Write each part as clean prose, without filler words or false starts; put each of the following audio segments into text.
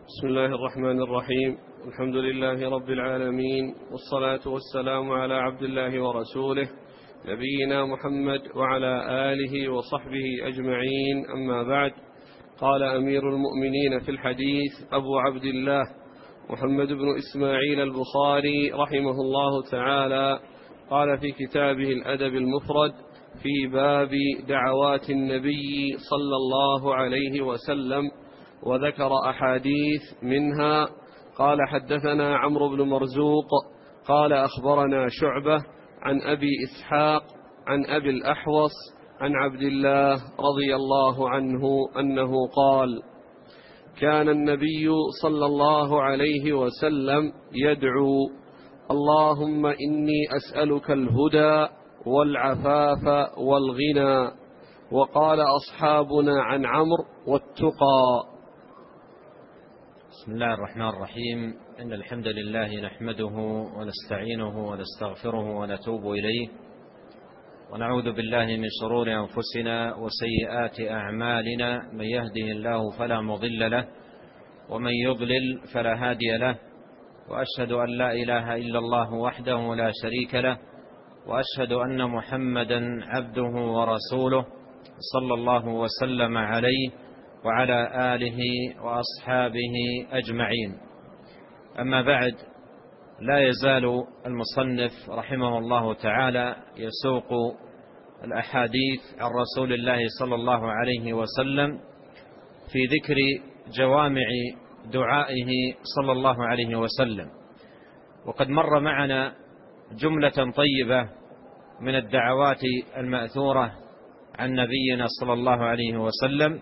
بسم الله الرحمن الرحيم. الحمد لله رب العالمين، والصلاة والسلام على عبد الله ورسوله نبينا محمد وعلى آله وصحبه أجمعين، أما بعد. قال أمير المؤمنين في الحديث أبو عبد الله محمد بن إسماعيل البخاري رحمه الله تعالى، قال في كتابه الأدب المفرد في باب دعوات النبي صلى الله عليه وسلم، وذكر أحاديث منها. قال حدثنا عمرو بن مرزوق قال أخبرنا شعبة عن أبي إسحاق عن أبي الأحوص عن عبد الله رضي الله عنه أنه قال: كان النبي صلى الله عليه وسلم يدعو: اللهم إني أسألك الهدى والعفاف والغنى. وقال أصحابنا عن عمرو: والتقى. بسم الله الرحمن الرحيم. إن الحمد لله نحمده ونستعينه ونستغفره ونتوب إليه، ونعوذ بالله من شرور أنفسنا وسيئات أعمالنا. من يهده الله فلا مضل له، ومن يضلل فلا هادي له، وأشهد أن لا إله إلا الله وحده لا شريك له، وأشهد أن محمدا عبده ورسوله صلى الله وسلم عليه وعلى آله وأصحابه أجمعين. أما بعد، لا يزال المصنف رحمه الله تعالى يسوق الأحاديث عن رسول الله صلى الله عليه وسلم في ذكر جوامع دعائه صلى الله عليه وسلم. وقد مر معنا جملة طيبة من الدعوات المأثورة عن نبينا صلى الله عليه وسلم،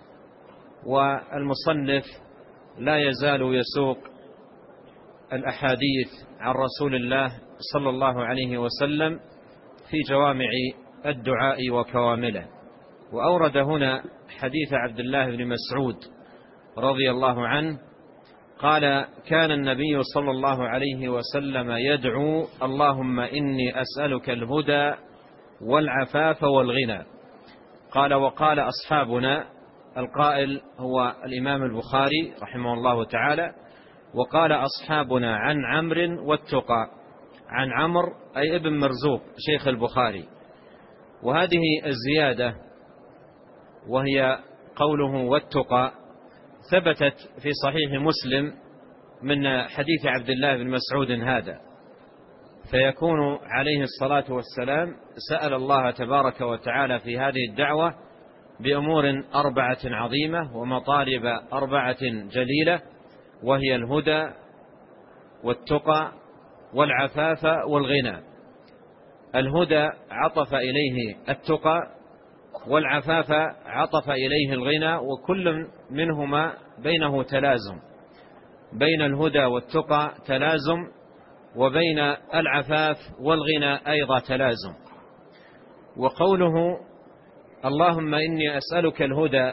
والمصنف لا يزال يسوق الأحاديث عن رسول الله صلى الله عليه وسلم في جوامع الدعاء وكوامله. وأورد هنا حديث عبد الله بن مسعود رضي الله عنه قال: كان النبي صلى الله عليه وسلم يدعو: اللهم إني أسألك الهدى والعفاف والغنى. قال: وقال أصحابنا، القائل هو الإمام البخاري رحمه الله تعالى، وقال أصحابنا عن عمرو والتقى. عن عمرو أي ابن مرزوق شيخ البخاري. وهذه الزيادة وهي قوله والتقى ثبتت في صحيح مسلم من حديث عبد الله بن مسعود هذا، فيكون عليه الصلاة والسلام سأل الله تبارك وتعالى في هذه الدعوة بأمور 4 عظيمة ومطالب 4 جليلة، وهي الهدى والتقى والعفاف والغنى. الهدى عطف إليه التقى، والعفاف عطف إليه الغنى، وكل منهما بينه تلازم. بين الهدى والتقى تلازم، وبين العفاف والغنى أيضا تلازم. وقوله اللهم إني أسألك الهدى،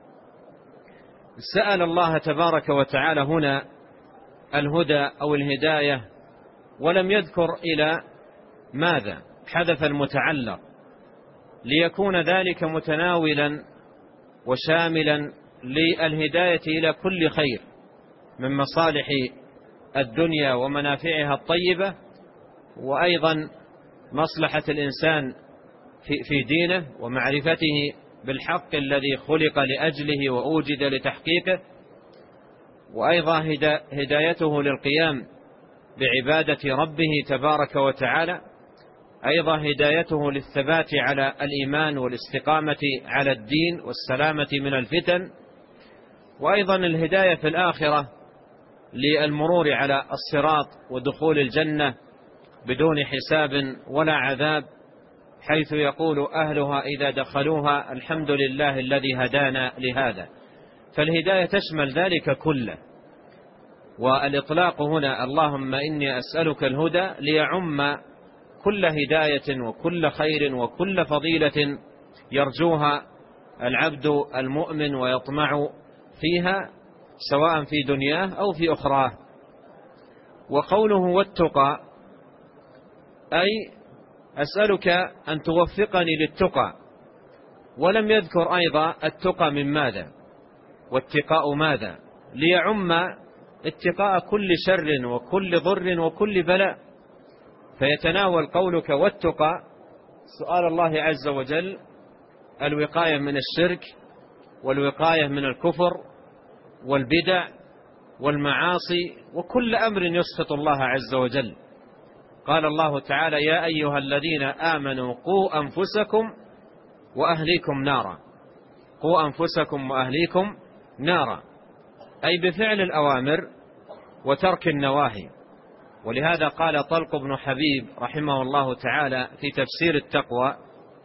سأل الله تبارك وتعالى هنا الهدى أو الهداية، ولم يذكر إلى ماذا، حذف المتعلق ليكون ذلك متناولا وشاملا للهداية إلى كل خير من مصالح الدنيا ومنافعها الطيبة، وأيضا مصلحة الإنسان في دينه ومعرفته بالحق الذي خلق لأجله وأوجد لتحقيقه، وأيضا هدايته للقيام بعبادة ربه تبارك وتعالى، أيضا هدايته للثبات على الإيمان والاستقامة على الدين والسلامة من الفتن، وأيضا الهداية في الآخرة للمرور على الصراط ودخول الجنة بدون حساب ولا عذاب، حيث يقول أهلها إذا دخلوها الحمد لله الذي هدانا لهذا. فالهداية تشمل ذلك كله. والإطلاق هنا اللهم إني أسألك الهدى ليعم كل هداية وكل خير وكل فضيلة يرجوها العبد المؤمن ويطمع فيها، سواء في دنياه أو في أخراه. وقوله والتقى أي أسألك أن توفقني للتقى، ولم يذكر أيضا التقى من ماذا والتقاء ماذا، ليعم اتقاء كل شر وكل ضر وكل بلاء، فيتناول قولك والتقى سؤال الله عز وجل الوقاية من الشرك والوقاية من الكفر والبدع والمعاصي وكل أمر يسخط الله عز وجل. قال الله تعالى: يا أيها الذين آمنوا قوا أنفسكم وأهليكم نارا. قوا أنفسكم وأهليكم نارا، أي بفعل الأوامر وترك النواهي. ولهذا قال طلق بن حبيب رحمه الله تعالى في تفسير التقوى،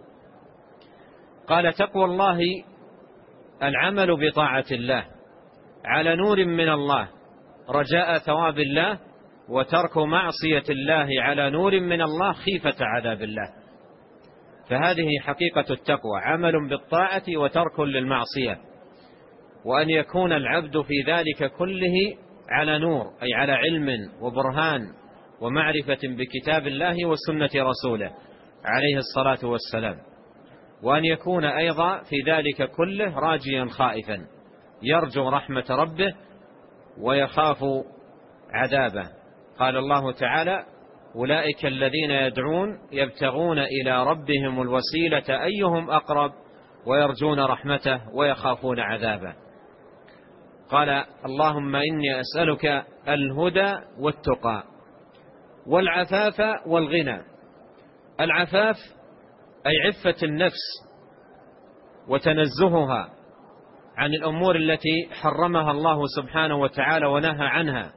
قال: تقوى الله العمل بطاعة الله على نور من الله رجاء ثواب الله، وترك معصية الله على نور من الله خيفة عذاب الله. فهذه حقيقة التقوى، عمل بالطاعة وترك للمعصية، وأن يكون العبد في ذلك كله على نور، أي على علم وبرهان ومعرفة بكتاب الله وسنة رسوله عليه الصلاة والسلام، وأن يكون أيضا في ذلك كله راجيا خائفا يرجو رحمة ربه ويخاف عذابه. قال الله تعالى: أولئك الذين يدعون يبتغون إلى ربهم الوسيلة أيهم أقرب ويرجون رحمته ويخافون عذابه. قال: اللهم إني أسألك الهدى والتقى والعفاف والغنى. العفاف أي عفة النفس وتنزهها عن الأمور التي حرمها الله سبحانه وتعالى ونهى عنها،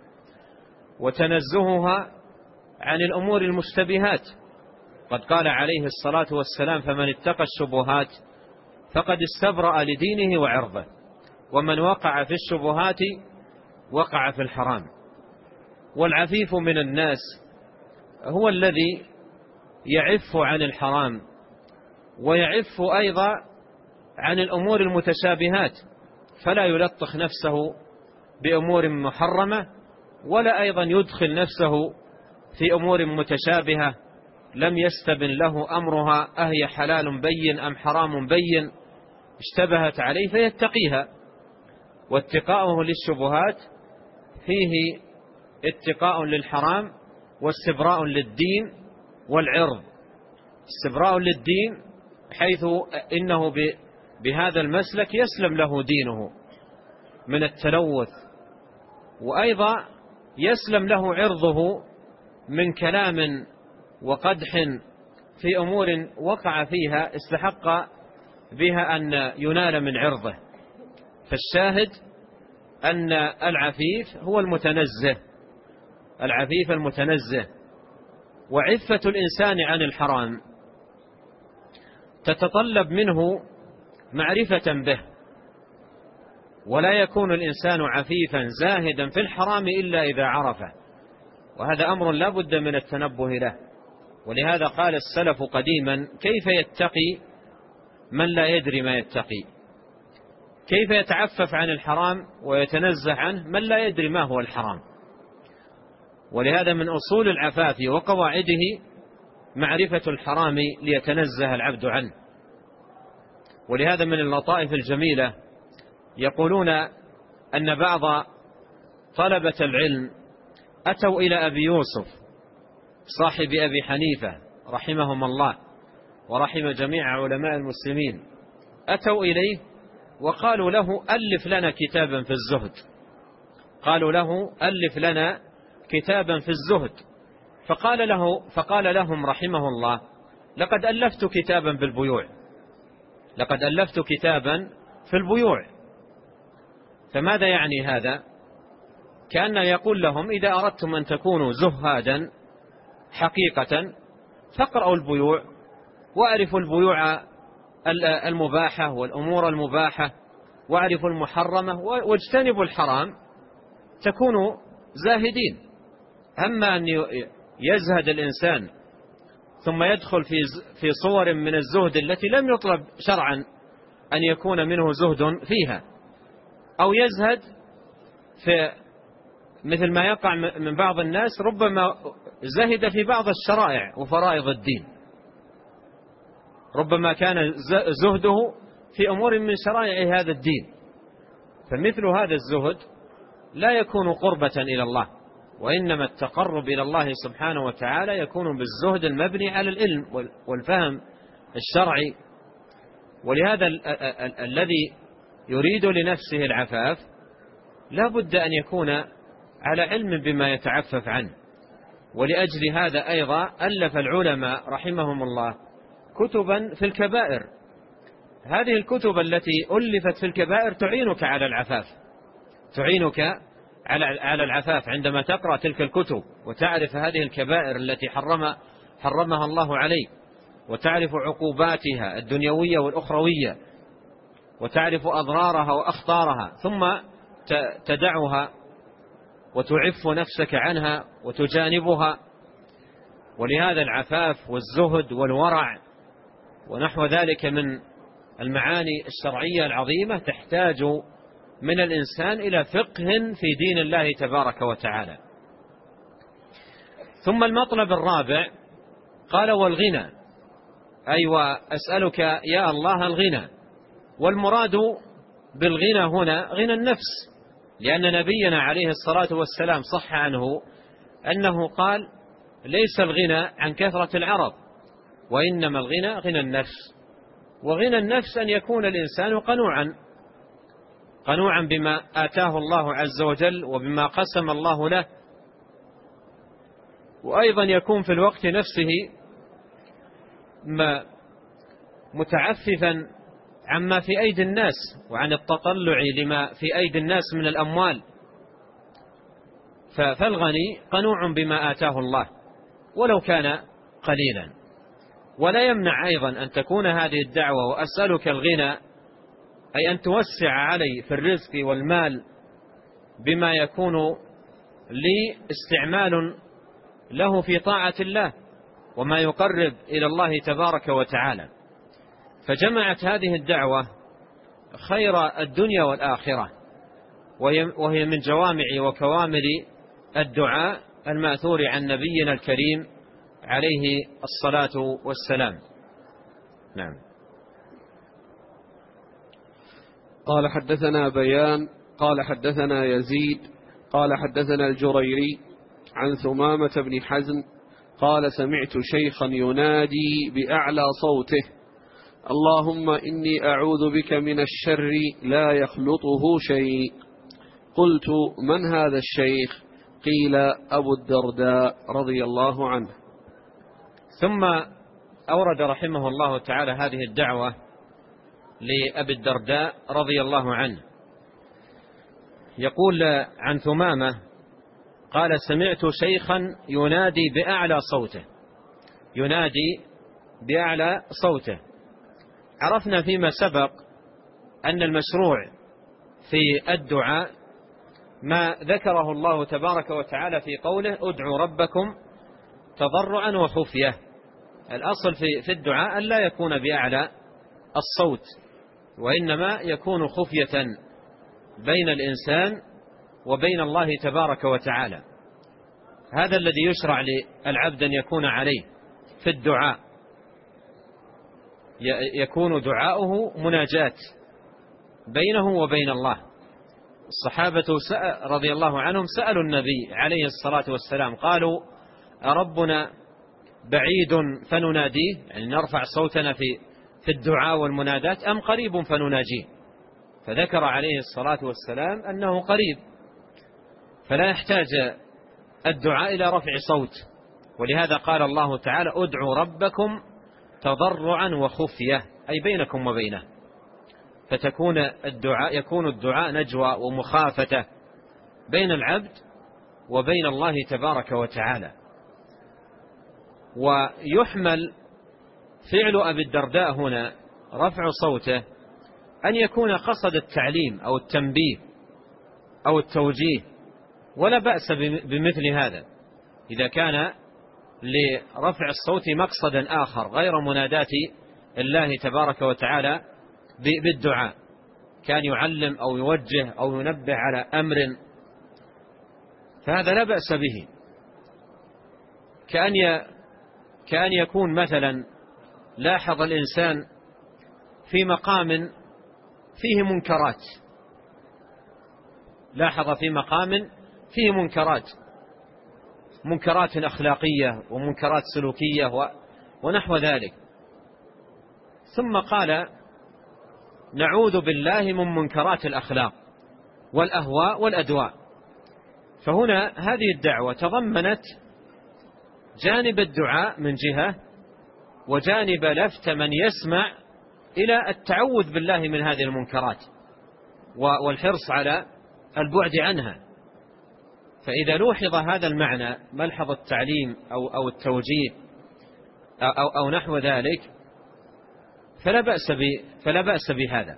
وتنزهها عن الأمور المشتبهات. قد قال عليه الصلاة والسلام: فمن اتقى الشبهات فقد استبرأ لدينه وعرضه، ومن وقع في الشبهات وقع في الحرام. والعفيف من الناس هو الذي يعف عن الحرام ويعف أيضا عن الأمور المتشابهات، فلا يلطخ نفسه بأمور محرمة، ولا أيضا يدخل نفسه في أمور متشابهة لم يستبن له أمرها أهي حلال بين أم حرام بين اشتبهت عليه فيتقيها. واتقاؤه للشبهات فيه اتقاء للحرام واستبراء للدين والعرض. استبراء للدين حيث إنه بهذا المسلك يسلم له دينه من التلوث، وأيضا يسلم له عرضه من كلام وقدح في أمور وقع فيها استحق بها أن ينال من عرضه. فالشاهد أن العفيف هو المتنزه، العفيف المتنزه. وعفة الإنسان عن الحرام تتطلب منه معرفة به، ولا يكون الإنسان عفيفا زاهدا في الحرام إلا إذا عرفه، وهذا أمر لا بد من التنبه له. ولهذا قال السلف قديما: كيف يتقي من لا يدري ما يتقي؟ كيف يتعفف عن الحرام ويتنزه عنه من لا يدري ما هو الحرام؟ ولهذا من أصول العفاف وقواعده معرفة الحرام ليتنزه العبد عنه. ولهذا من اللطائف الجميلة يقولون أن بعض طلبة العلم أتوا إلى أبي يوسف صاحب أبي حنيفة رحمهم الله ورحم جميع علماء المسلمين، أتوا إليه وقالوا له: ألف لنا كتابا في الزهد. قالوا له: ألف لنا كتابا في الزهد. فقال لهم رحمه الله: لقد ألفت كتابا في البيوع، لقد ألفت كتابا في البيوع. فماذا يعني هذا؟ كأن يقول لهم: إذا أردتم أن تكونوا زهادا حقيقة فاقرأوا البيوع واعرفوا البيوع المباحة والأمور المباحة، واعرفوا المحرمة واجتنبوا الحرام، تكونوا زاهدين. أما أن يزهد الإنسان ثم يدخل في صور من الزهد التي لم يطلب شرعا أن يكون منه زهد فيها، أو يزهد في مثل ما يقع من بعض الناس، ربما زهد في بعض الشرائع وفرائض الدين، ربما كان زهده في أمور من شرائع هذا الدين. فمثل هذا الزهد لا يكون قربة إلى الله، وإنما التقرب إلى الله سبحانه وتعالى يكون بالزهد المبني على العلم والفهم الشرعي. ولهذا الذي يريد لنفسه العفاف لا بد أن يكون على علم بما يتعفف عنه. ولأجل هذا أيضا ألف العلماء رحمهم الله كتبا في الكبائر. هذه الكتب التي ألفت في الكبائر تعينك على العفاف، تعينك على العفاف عندما تقرأ تلك الكتب وتعرف هذه الكبائر التي حرمها الله عليك، وتعرف عقوباتها الدنيوية والأخروية، وتعرف أضرارها وأخطارها، ثم تدعها وتعف نفسك عنها وتجانبها. ولهذا العفاف والزهد والورع ونحو ذلك من المعاني الشرعية العظيمة تحتاج من الإنسان إلى فقه في دين الله تبارك وتعالى. ثم المطلب الرابع قال والغنى، أي وأسألك يا الله الغنى. والمراد بالغنى هنا غنى النفس، لأن نبينا عليه الصلاة والسلام صح عنه أنه قال ليس الغنى عن كثرة العرض، وإنما الغنى غنى النفس. وغنى النفس أن يكون الإنسان قنوعا بما آتاه الله عز وجل وبما قسم الله له، وأيضا يكون في الوقت نفسه متعففا عما في أيدي الناس وعن التطلع لما في أيدي الناس من الأموال. فالغني قنوع بما آتاه الله ولو كان قليلا. ولا يمنع أيضا أن تكون هذه الدعوة وأسألك الغنى أي أن توسع علي في الرزق والمال بما يكون لي استعمال له في طاعة الله وما يقرب إلى الله تبارك وتعالى. فجمعت هذه الدعوة خير الدنيا والآخرة، وهي من جوامع وكوامل الدعاء المأثور عن نبينا الكريم عليه الصلاة والسلام. نعم. قال حدثنا بيان قال حدثنا يزيد قال حدثنا الجريري عن ثمامة بن حزم قال سمعت شيخا ينادي بأعلى صوته اللهم إني أعوذ بك من الشر لا يخلطه شيء. قلت من هذا الشيخ؟ قيل أبو الدرداء رضي الله عنه. ثم أورد رحمه الله تعالى هذه الدعوة لأبي الدرداء رضي الله عنه. يقول عن ثمامة قال سمعت شيخا ينادي بأعلى صوته، ينادي بأعلى صوته. عرفنا فيما سبق أن المشروع في الدعاء ما ذكره الله تبارك وتعالى في قوله ادعوا ربكم تضرعا وخفية. الأصل في الدعاء أن لا يكون بأعلى الصوت، وإنما يكون خفية بين الإنسان وبين الله تبارك وتعالى. هذا الذي يشرع للعبد أن يكون عليه في الدعاء، يكون دعاؤه مناجاة بينه وبين الله. الصحابة رضي الله عنهم سألوا النبي عليه الصلاة والسلام قالوا أربنا بعيد فنناديه، يعني نرفع صوتنا في الدعاء والمنادات، أم قريب فنناجيه؟ فذكر عليه الصلاة والسلام أنه قريب، فلا يحتاج الدعاء إلى رفع صوت. ولهذا قال الله تعالى ادعوا ربكم تضرعا وخفية، أي بينكم وبينه. يكون الدعاء نجوى ومخافة بين العبد وبين الله تبارك وتعالى. ويحمل فعل أبي الدرداء هنا رفع صوته أن يكون قصد التعليم أو التنبيه أو التوجيه، ولا بأس بمثل هذا إذا كان لرفع الصوت مقصدا آخر غير مناداة الله تبارك وتعالى بالدعاء، كان يعلم أو يوجه أو ينبه على أمر، فهذا لا بأس به. كأن يكون مثلا لاحظ الإنسان في مقام فيه منكرات، لاحظ في مقام فيه منكرات أخلاقية ومنكرات سلوكية ونحو ذلك، ثم قال نعوذ بالله من منكرات الأخلاق والأهواء والأدواء. فهنا هذه الدعوة تضمنت جانب الدعاء من جهة، وجانب لفت من يسمع إلى التعوذ بالله من هذه المنكرات والحرص على البعد عنها. فإذا لوحظ هذا المعنى ملحظ التعليم أو التوجيه أو نحو ذلك فلا بأس بهذا.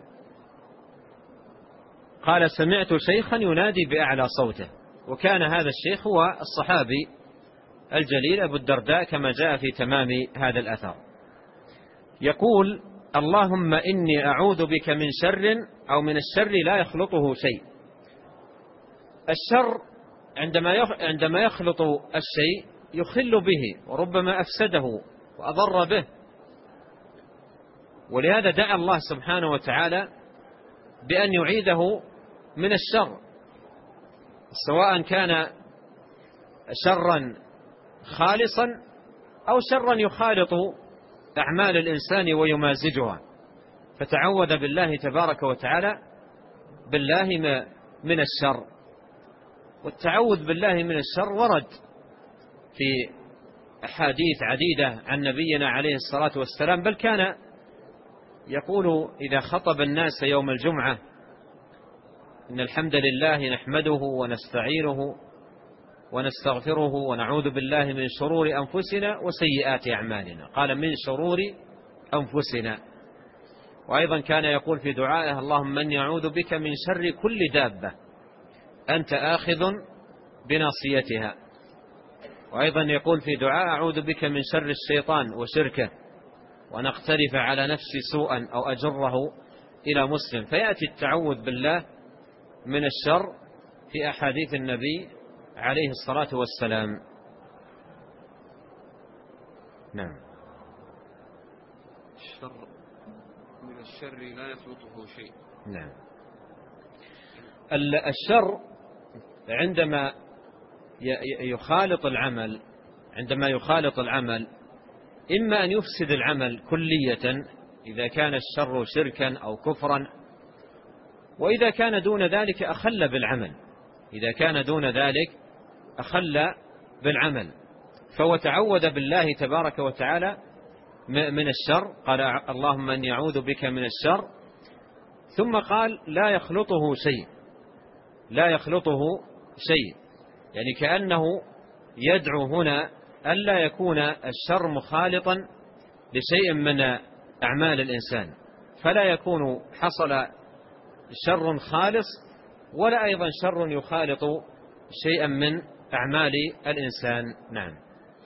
قال سمعت شيخا ينادي بأعلى صوته، وكان هذا الشيخ هو الصحابي الجليل أبو الدرداء كما جاء في تمام هذا الأثر. يقول اللهم إني أعوذ بك من شر أو من الشر لا يخلطه شيء. الشر عندما يخلط الشيء يخل به وربما أفسده وأضر به، ولهذا دعا الله سبحانه وتعالى بأن يعيده من الشر، سواء كان شرا خالصا أو شرا يخالط أعمال الإنسان ويمازجها، فتعوذ بالله تبارك وتعالى بالله من الشر. والتعوذ بالله من الشر ورد في أحاديث عديدة عن نبينا عليه الصلاة والسلام، بل كان يقول إذا خطب الناس يوم الجمعة إن الحمد لله نحمده ونستعينه ونستغفره ونعوذ بالله من شرور أنفسنا وسيئات أعمالنا. قال من شرور أنفسنا. وأيضا كان يقول في دعائه اللهم إني أعوذ بك من شر كل دابة أنت آخذ بناصيتها. وأيضا يقول في دعاء أعوذ بك من شر الشيطان وشركه وأن أقترف على نفسي سوءا أو أجره إلى مسلم. فيأتي التعوذ بالله من الشر في أحاديث النبي عليه الصلاة والسلام. نعم. من الشر لا يخلطه شيء. نعم. الشر عندما يخالط العمل إما أن يفسد العمل كلية إذا كان الشر شركا أو كفرا، وإذا كان دون ذلك أخل بالعمل. فهو تعوذ بالله تبارك وتعالى من الشر، قال اللهم أن يعوذ بك من الشر، ثم قال لا يخلطه شيء، يعني كأنه يدعو هنا ألا يكون الشر مخالطا لشيء من أعمال الإنسان، فلا يكون حصل شر خالص ولا أيضا شر يخالط شيئا من أعمال الإنسان. نعم.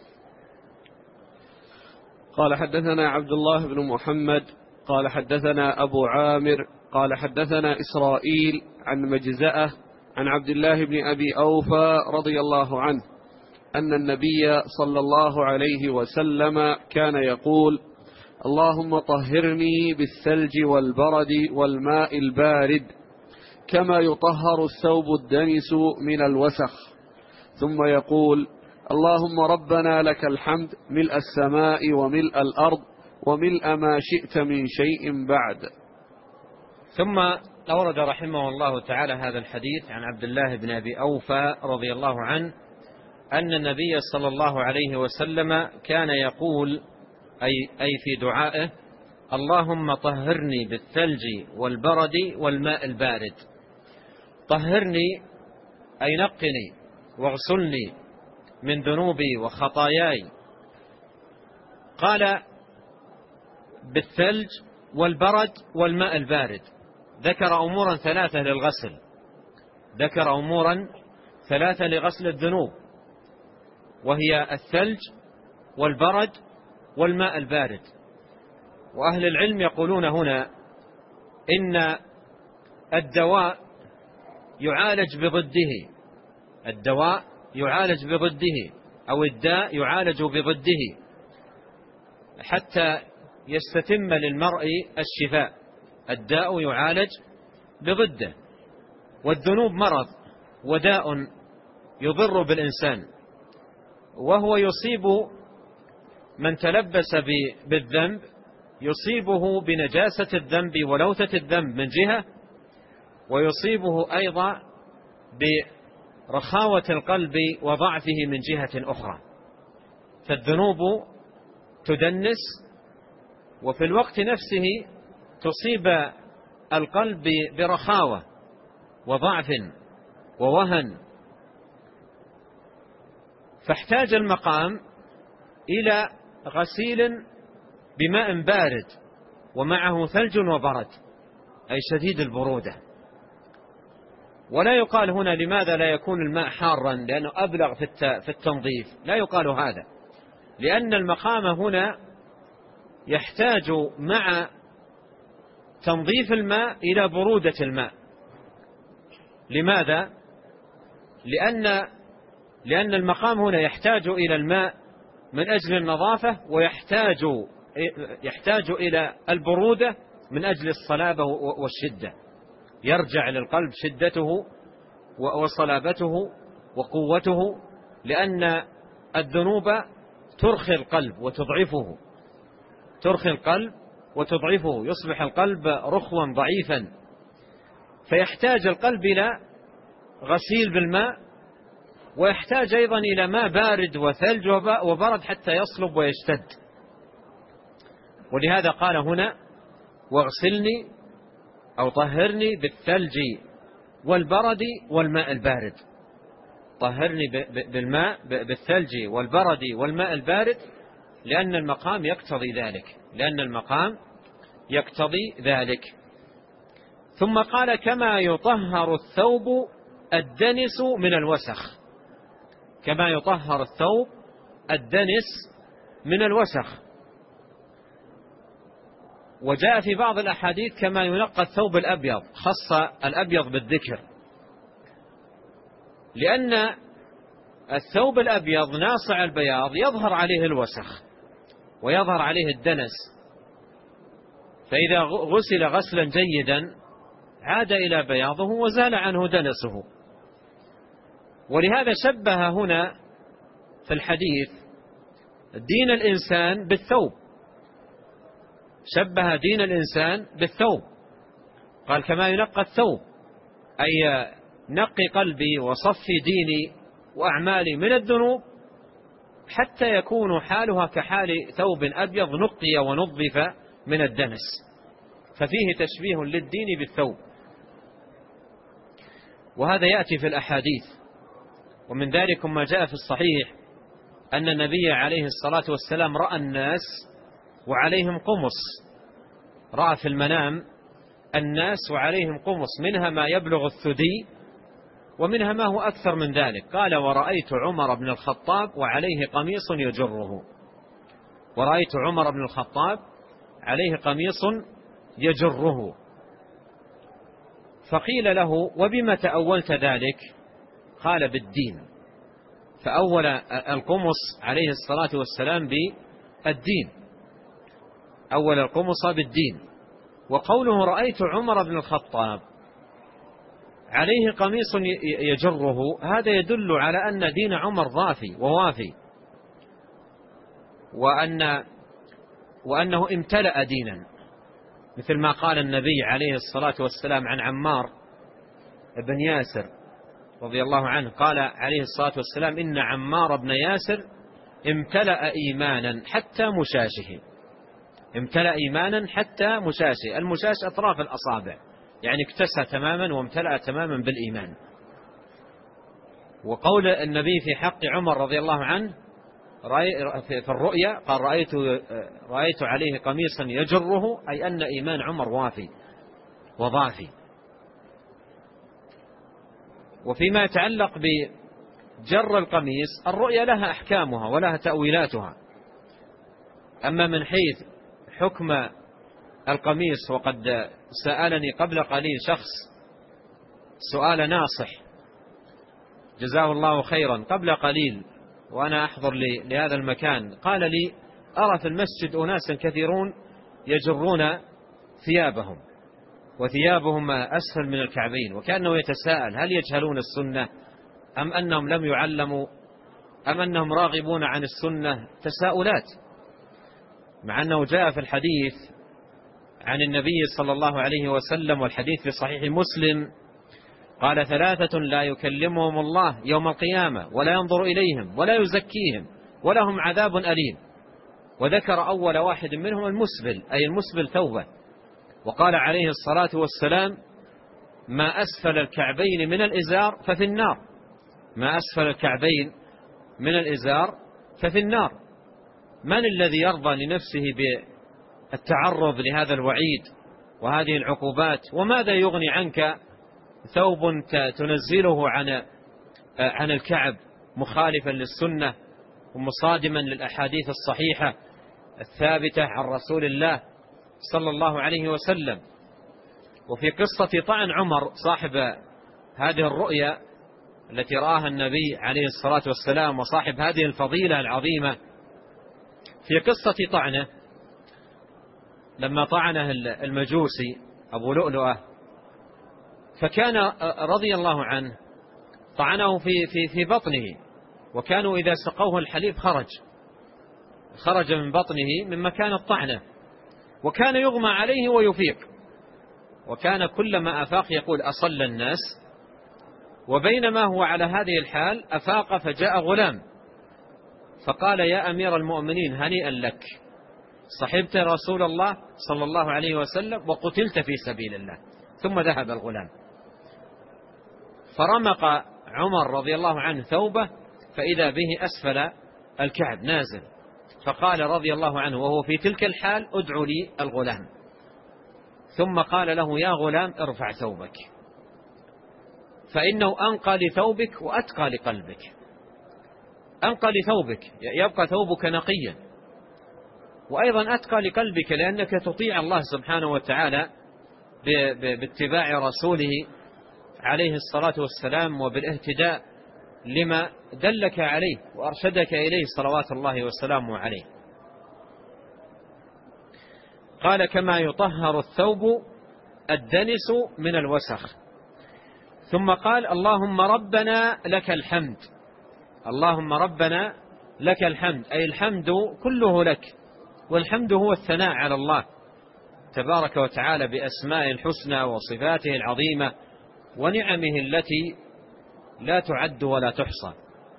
قال حدثنا عبد الله بن محمد قال حدثنا أبو عامر قال حدثنا إسرائيل عن مجزأة عن عبد الله بن أبي أوفى رضي الله عنه أن النبي صلى الله عليه وسلم كان يقول اللهم طهرني بالثلج والبرد والماء البارد كما يطهر الثوب الدنس من الوسخ، ثم يقول اللهم ربنا لك الحمد ملء السماء وملء الأرض وملء ما شئت من شيء بعد. ثم أورد رحمه الله تعالى هذا الحديث عن عبد الله بن أبي أوفى رضي الله عنه أن النبي صلى الله عليه وسلم كان يقول أي في دعائه اللهم طهرني بالثلج والبرد والماء البارد. طهرني أي نقني واغسلني من ذنوبي وخطاياي. قال بالثلج والبرد والماء البارد، ذكر أمورا ثلاثة لغسل الذنوب، وهي الثلج والبرد والماء البارد. وأهل العلم يقولون هنا إن الدواء يعالج بضده أو الداء يعالج بضده حتى يستتم للمرء الشفاء. الداء يعالج بضده، والذنوب مرض وداء يضر بالإنسان، وهو يصيب من تلبس بالذنب، يصيبه بنجاسة الذنب ولوثة الذنب من جهة، ويصيبه أيضا برخاوة القلب وضعفه من جهة أخرى. فالذنوب تدنس، وفي الوقت نفسه تصيب القلب برخاوة وضعف ووهن. فاحتاج المقام إلى غسيل بماء بارد ومعه ثلج وبرد، أي شديد البرودة. ولا يقال هنا لماذا لا يكون الماء حارا لأنه أبلغ في التنظيف، لا يقال هذا، لأن المقام هنا يحتاج مع تنظيف الماء إلى برودة الماء. لماذا؟ لأن المقام هنا يحتاج إلى الماء من أجل النظافة، ويحتاج إلى البرودة من أجل الصلابة والشدة، يرجع للقلب شدته وصلابته وقوته، لأن الذنوب ترخي القلب وتضعفه، يصبح القلب رخوا ضعيفا، فيحتاج القلب إلى غسيل بالماء، ويحتاج أيضا إلى ماء بارد وثلج وبرد حتى يصلب ويشتد. ولهذا قال هنا: واغسلني أو طهرني بالثلج والبرد والماء البارد. طهرني بالثلج والبرد والماء البارد، لأن المقام يقتضي ذلك. ثم قال: كما يطهر الثوب الدنس من الوسخ. كما يطهر الثوب الدنس من الوسخ. وجاء في بعض الأحاديث: كما ينقى الثوب الأبيض، خص الأبيض بالذكر، لأن الثوب الأبيض ناصع البياض يظهر عليه الوسخ ويظهر عليه الدنس، فإذا غسل غسلا جيدا عاد إلى بياضه وزال عنه دنسه. ولهذا شبه هنا في الحديث دين الإنسان بالثوب، شبه دين الإنسان بالثوب، قال: كما ينقى الثوب، أي نقي قلبي وصفي ديني وأعمالي من الذنوب حتى يكون حالها كحال ثوب أبيض نقي ونظف من الدنس. ففيه تشبيه للدين بالثوب، وهذا يأتي في الأحاديث. ومن ذلك ما جاء في الصحيح أن النبي عليه الصلاة والسلام رأى الناس وعليهم قمص، رأى في المنام الناس وعليهم قمص، منها ما يبلغ الثدي ومنها ما هو أكثر من ذلك. قال: ورأيت عمر بن الخطاب وعليه قميص يجره. ورأيت عمر بن الخطاب عليه قميص يجره. فقيل له: وبما تأولت ذلك؟ قال: بالدين. فأول القمص عليه الصلاة والسلام بالدين، أول القمص بالدين. وقوله: رأيت عمر بن الخطاب عليه قميص يجره، هذا يدل على أن دين عمر ضافي ووافي، وأنه امتلأ دينا، مثل ما قال النبي عليه الصلاة والسلام عن عمار بن ياسر رضي الله عنه، قال عليه الصلاة والسلام: إن عمار بن ياسر امتلأ إيمانا حتى مشاشه. امتلأ إيمانا حتى مشاشه، المشاش أطراف الأصابع، يعني اكتسى تماما وامتلأ تماما بالإيمان. وقول النبي في حق عمر رضي الله عنه في الرؤيا قال: رأيت عليه قميصا يجره، أي أن إيمان عمر وافي وضافي. وفيما يتعلق بجر القميص، الرؤيا لها أحكامها ولها تأويلاتها. أما من حيث حكم القميص، وقد سألني قبل قليل شخص سؤال ناصح جزاه الله خيرا قبل قليل وأنا أحضر لهذا المكان، قال لي: أرى في المسجد أناسا كثيرون يجرون ثيابهم، وثيابهم أسفل من الكعبين، وكأنه يتساءل هل يجهلون السنة أم أنهم لم يعلموا أم أنهم راغبون عن السنة؟ تساؤلات، مع أنه جاء في الحديث عن النبي صلى الله عليه وسلم، والحديث في صحيح مسلم، قال: 3 لا يكلمهم الله يوم القيامة ولا ينظر إليهم ولا يزكيهم ولهم عذاب أليم. وذكر أول واحد منهم المسبل، أي المسبل ثوبه، وقال عليه الصلاة والسلام: ما أسفل الكعبين من الإزار ففي النار. ما أسفل الكعبين من الإزار ففي النار. من الذي يرضى لنفسه بالتعرض لهذا الوعيد وهذه العقوبات؟ وماذا يغني عنك ثوب تنزله عن الكعب مخالفا للسنة ومصادما للأحاديث الصحيحة الثابتة عن رسول الله صلى الله عليه وسلم. وفي قصة طعن عمر صاحب هذه الرؤيا التي رآها النبي عليه الصلاة والسلام، وصاحب هذه الفضيلة العظيمة، في قصة طعنه لما طعنه المجوسي أبو لؤلؤة، فكان رضي الله عنه طعنه في بطنه، وكانوا إذا سقوه الحليب خرج من بطنه من مكان الطعنة، وكان يغمى عليه ويفيق، وكان كلما أفاق يقول: أصلى الناس. وبينما هو على هذه الحال أفاق فجاء غلام فقال: يا أمير المؤمنين هنيئا لك، صحبت رسول الله صلى الله عليه وسلم وقتلت في سبيل الله. ثم ذهب الغلام، فرمق عمر رضي الله عنه ثوبه فإذا به أسفل الكعب نازل، فقال رضي الله عنه وهو في تلك الحال: ادعوا لي الغلام. ثم قال له: يا غلام ارفع ثوبك، فإنه أنقى لثوبك وأتقى لقلبك. أنقى لثوبك، يبقى ثوبك نقيا، وأيضا أتقى لقلبك، لأنك تطيع الله سبحانه وتعالى باتباع رسوله عليه الصلاة والسلام، وبالاهتداء لما دلك عليه وأرشدك إليه صلوات الله وسلامه عليه. قال: كما يطهر الثوب الدنس من الوسخ. ثم قال: اللهم ربنا لك الحمد. اللهم ربنا لك الحمد، أي الحمد كله لك، والحمد هو الثناء على الله تبارك وتعالى بأسماء الحسنى وصفاته العظيمة ونعمه التي لا تعد ولا تحصى.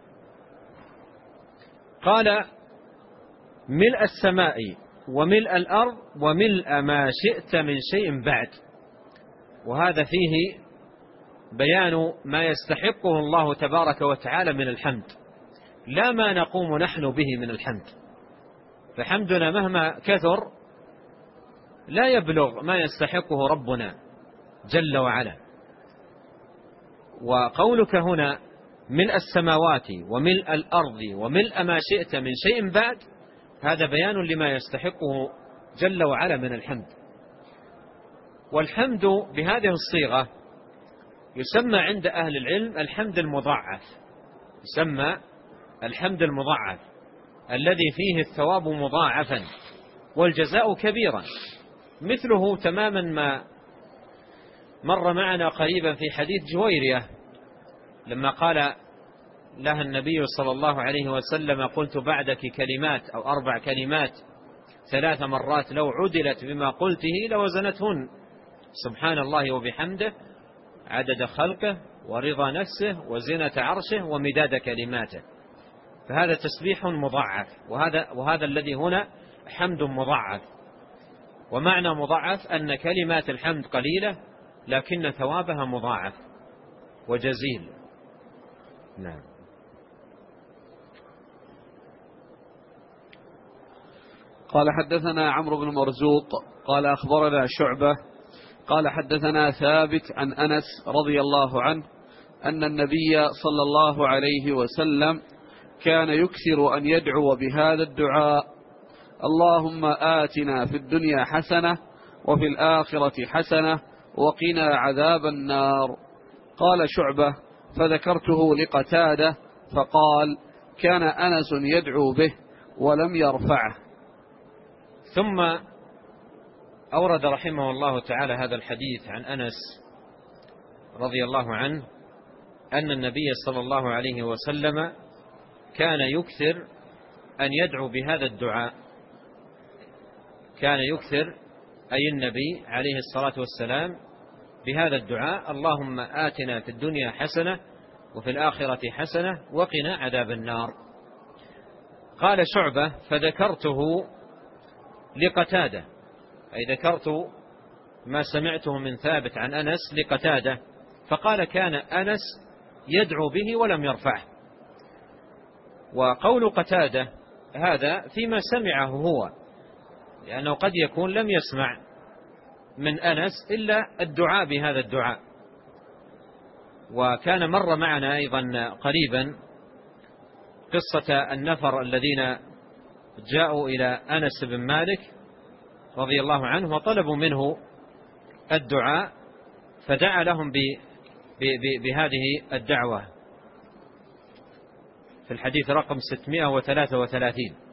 قال: ملء السماء وملء الأرض وملء ما شئت من شيء بعد. وهذا فيه بيان ما يستحقه الله تبارك وتعالى من الحمد، لا ما نقوم نحن به من الحمد، فحمدنا مهما كثر لا يبلغ ما يستحقه ربنا جل وعلا. وقولك هنا ملء السماوات وملء الأرض وملء ما شئت من شيء بعد، هذا بيان لما يستحقه جل وعلا من الحمد. والحمد بهذه الصيغة يسمى عند أهل العلم الحمد المضاعف، يسمى الحمد المضاعف الذي فيه الثواب مضاعفا والجزاء كبيرا، مثله تماما ما مر معنا قريبا في حديث جويرية لما قال لها النبي صلى الله عليه وسلم: قلت بعدك كلمات أو 4 كلمات 3 مرات لو عدلت بما قلته لوزنتهن، سبحان الله وبحمده عدد خلقه ورضا نفسه وزنة عرشه ومداد كلماته. فهذا تسبيح مضاعف، وهذا الذي هنا حمد مضاعف. ومعنى مضاعف أن كلمات الحمد قليلة لكن ثوابها مضاعف وجزيل. نعم. قال: حدثنا عمرو بن مرزوق قال أخبرنا شعبة قال حدثنا ثابت عن أنس رضي الله عنه أن النبي صلى الله عليه وسلم كان يكثر أن يدعو بهذا الدعاء: اللهم آتنا في الدنيا حسنة وفي الآخرة حسنة وقنا عذاب النار. قال شعبة: فذكرته لقتادة فقال: كان أنس يدعو به ولم يرفعه. ثم أورد رحمه الله تعالى هذا الحديث عن أنس رضي الله عنه أن النبي صلى الله عليه وسلم كان يكثر أن يدعو بهذا الدعاء. كان يكثر أي النبي عليه الصلاة والسلام بهذا الدعاء: اللهم آتنا في الدنيا حسنة وفي الآخرة حسنة وقنا عذاب النار. قال شعبة: فذكرته لقتادة، أي ذكرت ما سمعته من ثابت عن أنس لقتادة، فقال: كان أنس يدعو به ولم يرفعه. وقول قتادة هذا فيما سمعه هو، لأنه قد يكون لم يسمع من أنس إلا الدعاء بهذا الدعاء. وكان مر معنا أيضا قريبا قصة النفر الذين جاءوا إلى أنس بن مالك رضي الله عنه وطلبوا منه الدعاء، فدعا لهم بهذه الدعوة في الحديث رقم 633.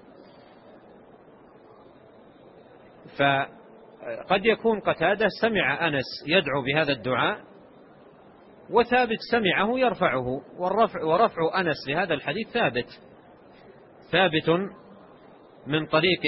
فقد يكون قتادة سمع أنس يدعو بهذا الدعاء وثابت سمعه يرفعه، ورفع أنس لهذا الحديث ثابت من طريق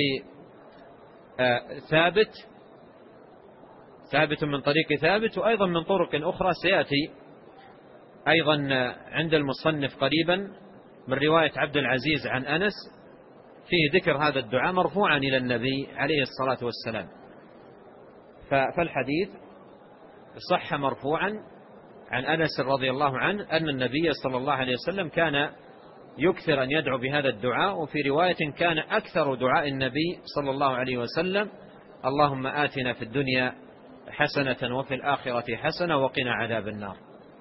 ثابت من طريق ثابت، وأيضا من طرق أخرى سيأتي أيضا عند المصنف قريبا من رواية عبد العزيز عن أنس فيه ذكر هذا الدعاء مرفوعا إلى النبي عليه الصلاة والسلام. فالحديث صح مرفوعا عن أنس رضي الله عنه أن النبي صلى الله عليه وسلم كان يكثر أن يدعو بهذا الدعاء. وفي رواية كان أكثر دعاء النبي صلى الله عليه وسلم: اللهم آتنا في الدنيا حسنة وفي الآخرة حسنة وقنا عذاب النار.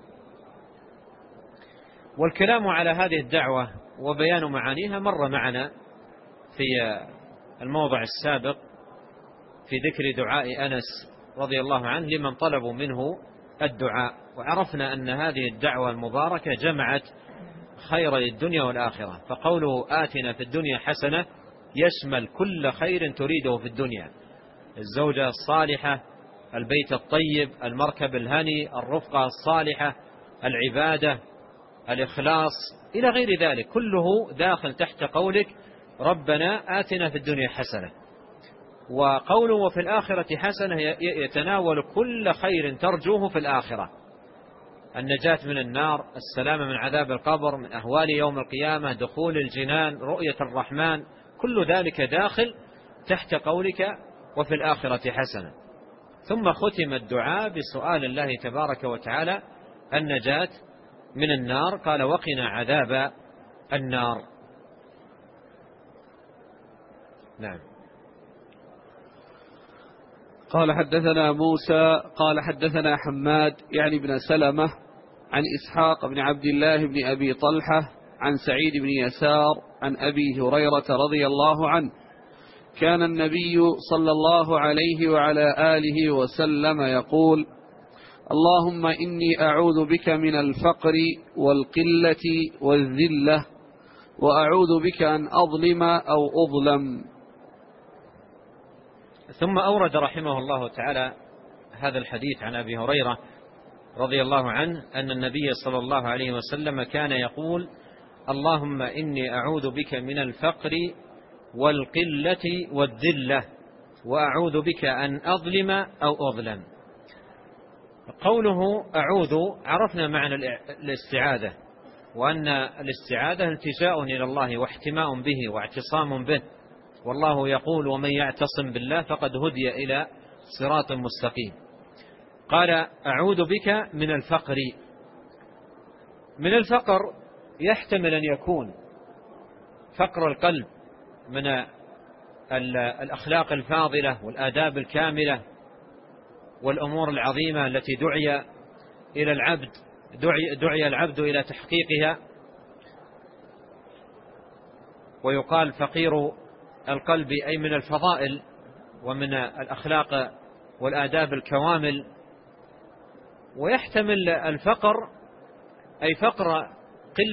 والكلام على هذه الدعوة وبيان معانيها مر معنا في الموضع السابق في ذكر دعاء أنس رضي الله عنه لمن طلبوا منه الدعاء، وعرفنا أن هذه الدعوة المباركة جمعت خير الدنيا والآخرة. فقوله آتنا في الدنيا حسنة يشمل كل خير تريده في الدنيا: الزوجة الصالحة، البيت الطيب، المركب الهني، الرفقة الصالحة، العبادة، الإخلاص، إلى غير ذلك، كله داخل تحت قولك ربنا آتنا في الدنيا حسنة. وقوله وفي الآخرة حسنة يتناول كل خير ترجوه في الآخرة: النجاة من النار، السلامة من عذاب القبر، من أهوال يوم القيامة، دخول الجنان، رؤية الرحمن، كل ذلك داخل تحت قولك وفي الآخرة حسنة. ثم ختم الدعاء بسؤال الله تبارك وتعالى النجاة من النار، قال وقنا عذاب النار. نعم. قال حدثنا موسى قال حدثنا حماد يعني بن سلمة عن إسحاق بن عبد الله بن أبي طلحة عن سعيد بن يسار عن أبي هريرة رضي الله عنه: كان النبي صلى الله عليه وعلى آله وسلم يقول: اللهم إني أعوذ بك من الفقر والقلة والذلة، وأعوذ بك أن أظلم أو أظلم. ثم أورد رحمه الله تعالى هذا الحديث عن أبي هريرة رضي الله عنه أن النبي صلى الله عليه وسلم كان يقول: اللهم إني أعوذ بك من الفقر والقلة والذلة، وأعوذ بك أن أظلم أو أظلم. قوله أعوذ عرفنا معنى الاستعاذة، وأن الاستعاذة التجاء إلى الله واحتماء به واعتصام به، والله يقول: ومن يعتصم بالله فقد هدي إلى صراط مستقيم. قال: أعوذ بك من الفقر. من الفقر يحتمل أن يكون فقر القلب من الأخلاق الفاضلة والآداب الكاملة والأمور العظيمة التي دعي إلى العبد دعي العبد إلى تحقيقها. ويقال فقير القلب أي من الفضائل ومن الأخلاق والآداب الكوامل. ويحتمل الفقر أي فقر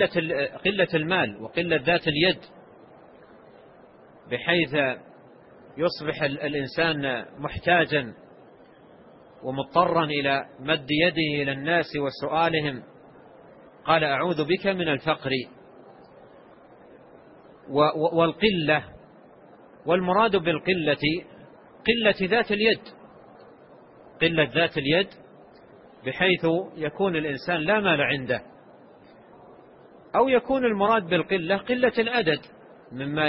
قلة المال وقلة ذات اليد، بحيث يصبح الإنسان محتاجا ومضطرا إلى مد يده إلى الناس وسؤالهم، قال أعوذ بك من الفقر والقلة. والمراد بالقلة قلة ذات اليد، قلة ذات اليد، بحيث يكون الإنسان لا مال عنده، أو يكون المراد بالقلة قلة العدد مما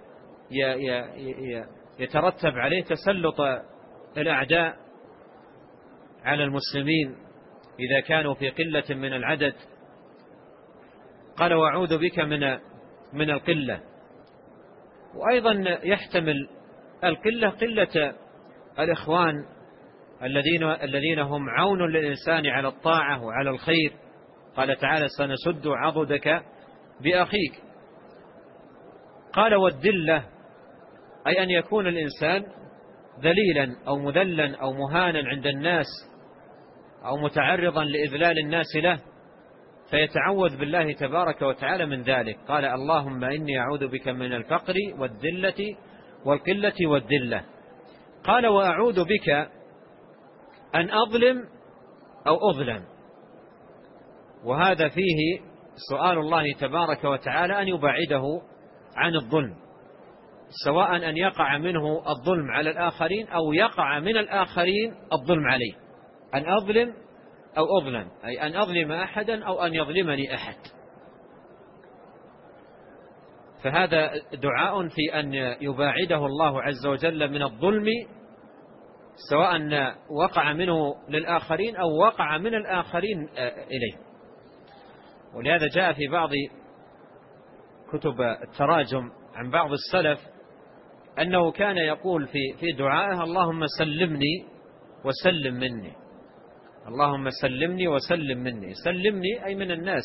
يترتب عليه تسلط الأعداء على المسلمين إذا كانوا في قلة من العدد. قال وأعوذ بك من القلة. وأيضا يحتمل القلة قلة الإخوان الذين هم عون للإنسان على الطاعة وعلى الخير. قال تعالى سنشد عضدك بأخيك. قال والذلة أي أن يكون الإنسان ذليلا أو مذلا أو مهانا عند الناس أو متعرضا لإذلال الناس له، فيتعوذ بالله تبارك وتعالى من ذلك. قال اللهم إني أعوذ بك من الفقر والذلة والقلة والذلة. قال وأعوذ بك أن أظلم أو أظلم، وهذا فيه سؤال الله تبارك وتعالى أن يبعده عن الظلم، سواء أن يقع منه الظلم على الآخرين أو يقع من الآخرين الظلم عليه. أن أظلم أو أظلم أي أن أظلم أحدا أو أن يظلمني أحد. فهذا دعاء في أن يباعده الله عز وجل من الظلم، سواء وقع منه للآخرين أو وقع من الآخرين إليه. ولهذا جاء في بعض كتب التراجم عن بعض السلف أنه كان يقول في دعائه اللهم سلمني وسلم مني، اللهم سلمني وسلم مني. سلمني أي من الناس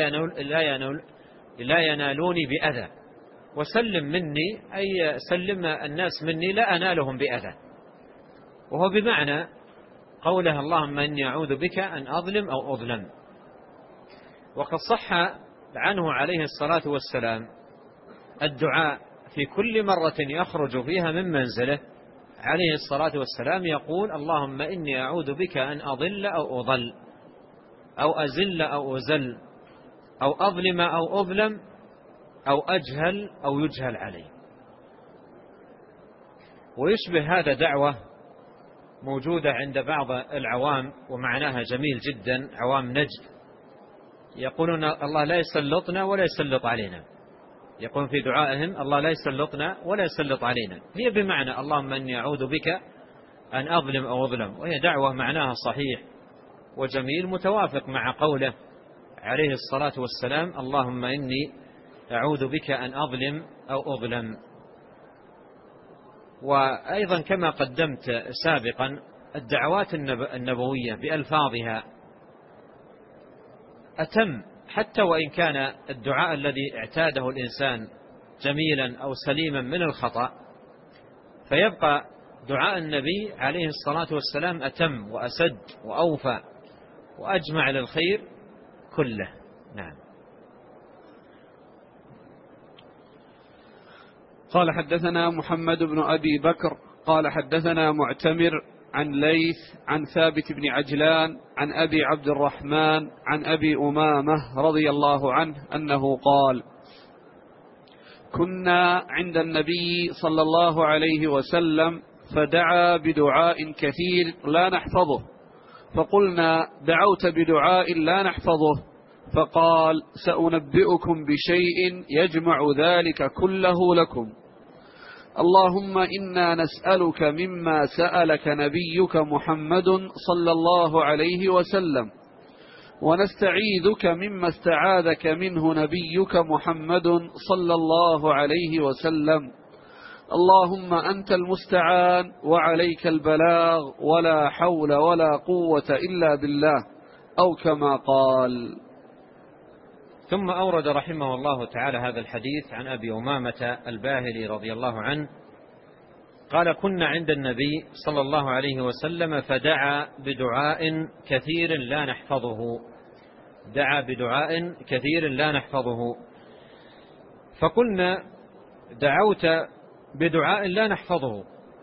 لا ينالوني بأذى، وسلم مني أي سلم الناس مني لا أنالهم بأذى. وهو بمعنى قوله اللهم إني أعوذ بك أن أظلم أو أظلم. وقد صح عنه عليه الصلاة والسلام الدعاء في كل مرة يخرج فيها من منزله عليه الصلاة والسلام يقول اللهم إني أعوذ بك أن أضل أو أضل أو أزل أو أزل أو أظلم أو أظلم أو أجهل أو يجهل علي. ويشبه هذا دعوة موجودة عند بعض العوام ومعناها جميل جدا، عوام نجد، يقولون الله لا يسلطنا ولا يسلط علينا، يقول في دعائهم الله لا يسلطنا ولا يسلط علينا، هي بمعنى اللهم إني أعوذ بك أن أظلم أو أظلم. وهي دعوة معناها صحيح وجميل متوافق مع قوله عليه الصلاة والسلام اللهم إني أعوذ بك أن أظلم أو أظلم. وأيضا كما قدمت سابقا الدعوات النبوية بألفاظها أتم، حتى وإن كان الدعاء الذي اعتاده الإنسان جميلا أو سليما من الخطأ، فيبقى دعاء النبي عليه الصلاة والسلام أتم وأسد وأوفى وأجمع للخير كله. نعم. قال حدثنا محمد بن أبي بكر قال حدثنا معتمر عن ليث عن ثابت بن عجلان عن أبي عبد الرحمن عن أبي أمامة رضي الله عنه أنه قال كنا عند النبي صلى الله عليه وسلم فدعا بدعاء كثير لا نحفظه، فقلنا دعوت بدعاء لا نحفظه، فقال سأنبئكم بشيء يجمع ذلك كله لكم. اللهم إنا نسألك مما سألك نبيك محمد صلى الله عليه وسلم، ونستعيذك مما استعاذك منه نبيك محمد صلى الله عليه وسلم. اللهم أنت المستعان وعليك البلاغ ولا حول ولا قوة إلا بالله، أو كما قال. ثم أورد رحمه الله تعالى هذا الحديث عن أبي أمامة الباهلي رضي الله عنه قال كنا عند النبي صلى الله عليه وسلم فدعا بدعاء كثير لا نحفظه، دعا بدعاء كثير لا نحفظه، فقلنا دعوت بدعاء لا نحفظه.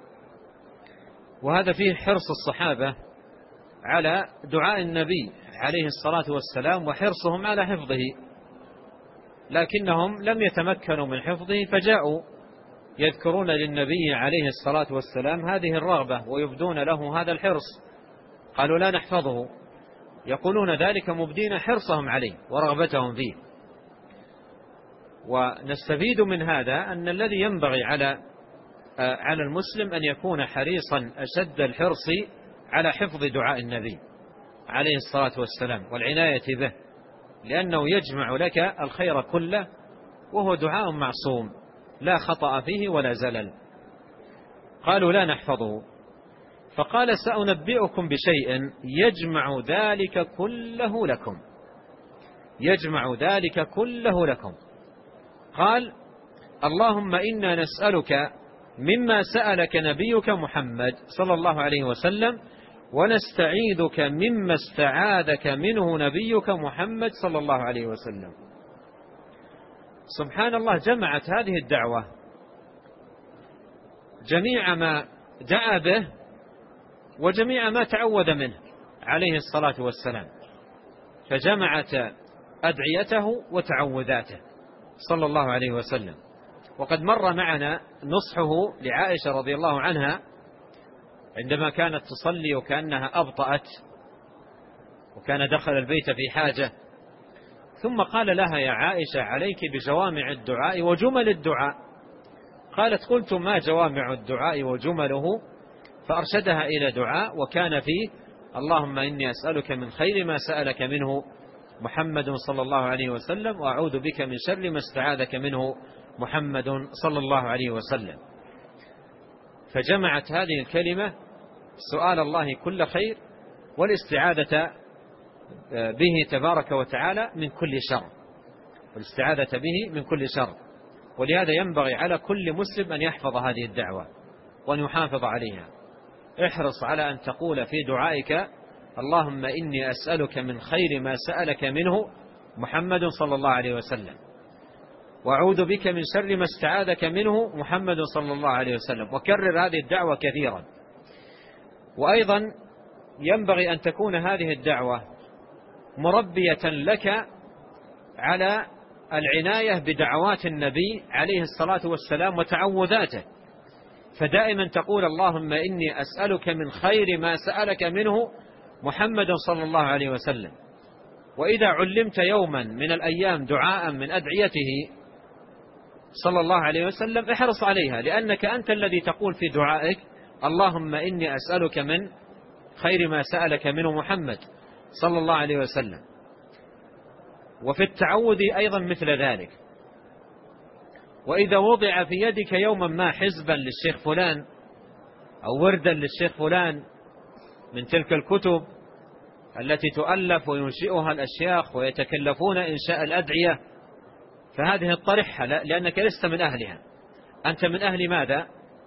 وهذا فيه حرص الصحابة على دعاء النبي عليه الصلاة والسلام وحرصهم على حفظه، لكنهم لم يتمكنوا من حفظه فجاءوا يذكرون للنبي عليه الصلاة والسلام هذه الرغبة ويبدون له هذا الحرص. قالوا لا نحفظه، يقولون ذلك مبدين حرصهم عليه ورغبتهم فيه. ونستفيد من هذا أن الذي ينبغي على المسلم أن يكون حريصا أشد الحرص على حفظ دعاء النبي عليه الصلاة والسلام والعناية به، لأنه يجمع لك الخير كله، وهو دعاء معصوم لا خطأ فيه ولا زلل. قالوا لا نحفظه، فقال سأنبئكم بشيء يجمع ذلك كله لكم، يجمع ذلك كله لكم. قال اللهم إنا نسألك مما سألك نبيك محمد صلى الله عليه وسلم، ونستعيذك مما استعاذك منه نبيك محمد صلى الله عليه وسلم. سبحان الله، جمعت هذه الدعوة جميع ما دعا به وجميع ما تعوذ منه عليه الصلاة والسلام، فجمعت أدعيته وتعوذاته صلى الله عليه وسلم. وقد مر معنا نصحه لعائشة رضي الله عنها عندما كانت تصلي وكأنها أبطأت وكان دخل البيت في حاجة، ثم قال لها يا عائشة عليك بجوامع الدعاء وجمل الدعاء. قالت قلت ما جوامع الدعاء وجمله؟ فأرشدها إلى دعاء وكان فيه اللهم إني أسألك من خير ما سألك منه محمد صلى الله عليه وسلم، وأعوذ بك من شر ما استعاذك منه محمد صلى الله عليه وسلم. فجمعت هذه الكلمة سؤال الله كل خير والاستعاذة به تبارك وتعالى من كل شر، والاستعاذة به من كل شر. ولهذا ينبغي على كل مسلم أن يحفظ هذه الدعوة وأن يحافظ عليها. احرص على أن تقول في دعائك اللهم إني أسألك من خير ما سألك منه محمد صلى الله عليه وسلم، وأعوذ بك من شر ما استعاذك منه محمد صلى الله عليه وسلم. وكرر هذه الدعوة كثيرا. وأيضا ينبغي أن تكون هذه الدعوة مربية لك على العناية بدعوات النبي عليه الصلاة والسلام وتعوذاته، فدائما تقول اللهم إني أسألك من خير ما سألك منه محمد صلى الله عليه وسلم. وإذا علمت يوما من الأيام دعاء من أدعيته صلى الله عليه وسلم احرص عليها، لأنك أنت الذي تقول في دعائك اللهم إني أسألك من خير ما سألك منه محمد صلى الله عليه وسلم. وفي التعوذ أيضا مثل ذلك. وإذا وضع في يدك يوما ما حزبا للشيخ فلان أو وردا للشيخ فلان من تلك الكتب التي تؤلف وينشئها الأشياخ ويتكلفون إنشاء الأدعية، فهذه الطرحة لأنك لست من أهلها. أنت من أهل ماذا؟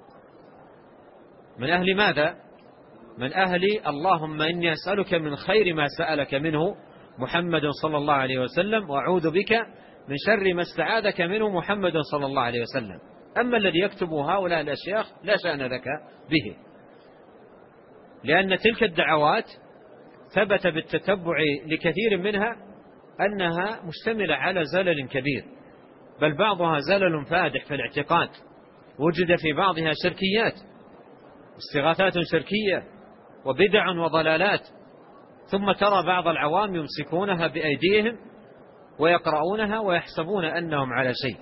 من أهل ماذا؟ من أهل اللهم إني أسألك من خير ما سألك منه محمد صلى الله عليه وسلم، وأعوذ بك من شر ما استعاذك منه محمد صلى الله عليه وسلم. أما الذي يكتب هؤلاء الأشياخ لا شأن لك به، لأن تلك الدعوات ثبت بالتتبع لكثير منها أنها مشتملة على زلل كبير، بل بعضها زلل فادح في الاعتقاد، وجد في بعضها شركيات، استغاثات شركية وبدع وضلالات. ثم ترى بعض العوام يمسكونها بأيديهم ويقرؤونها ويحسبون أنهم على شيء.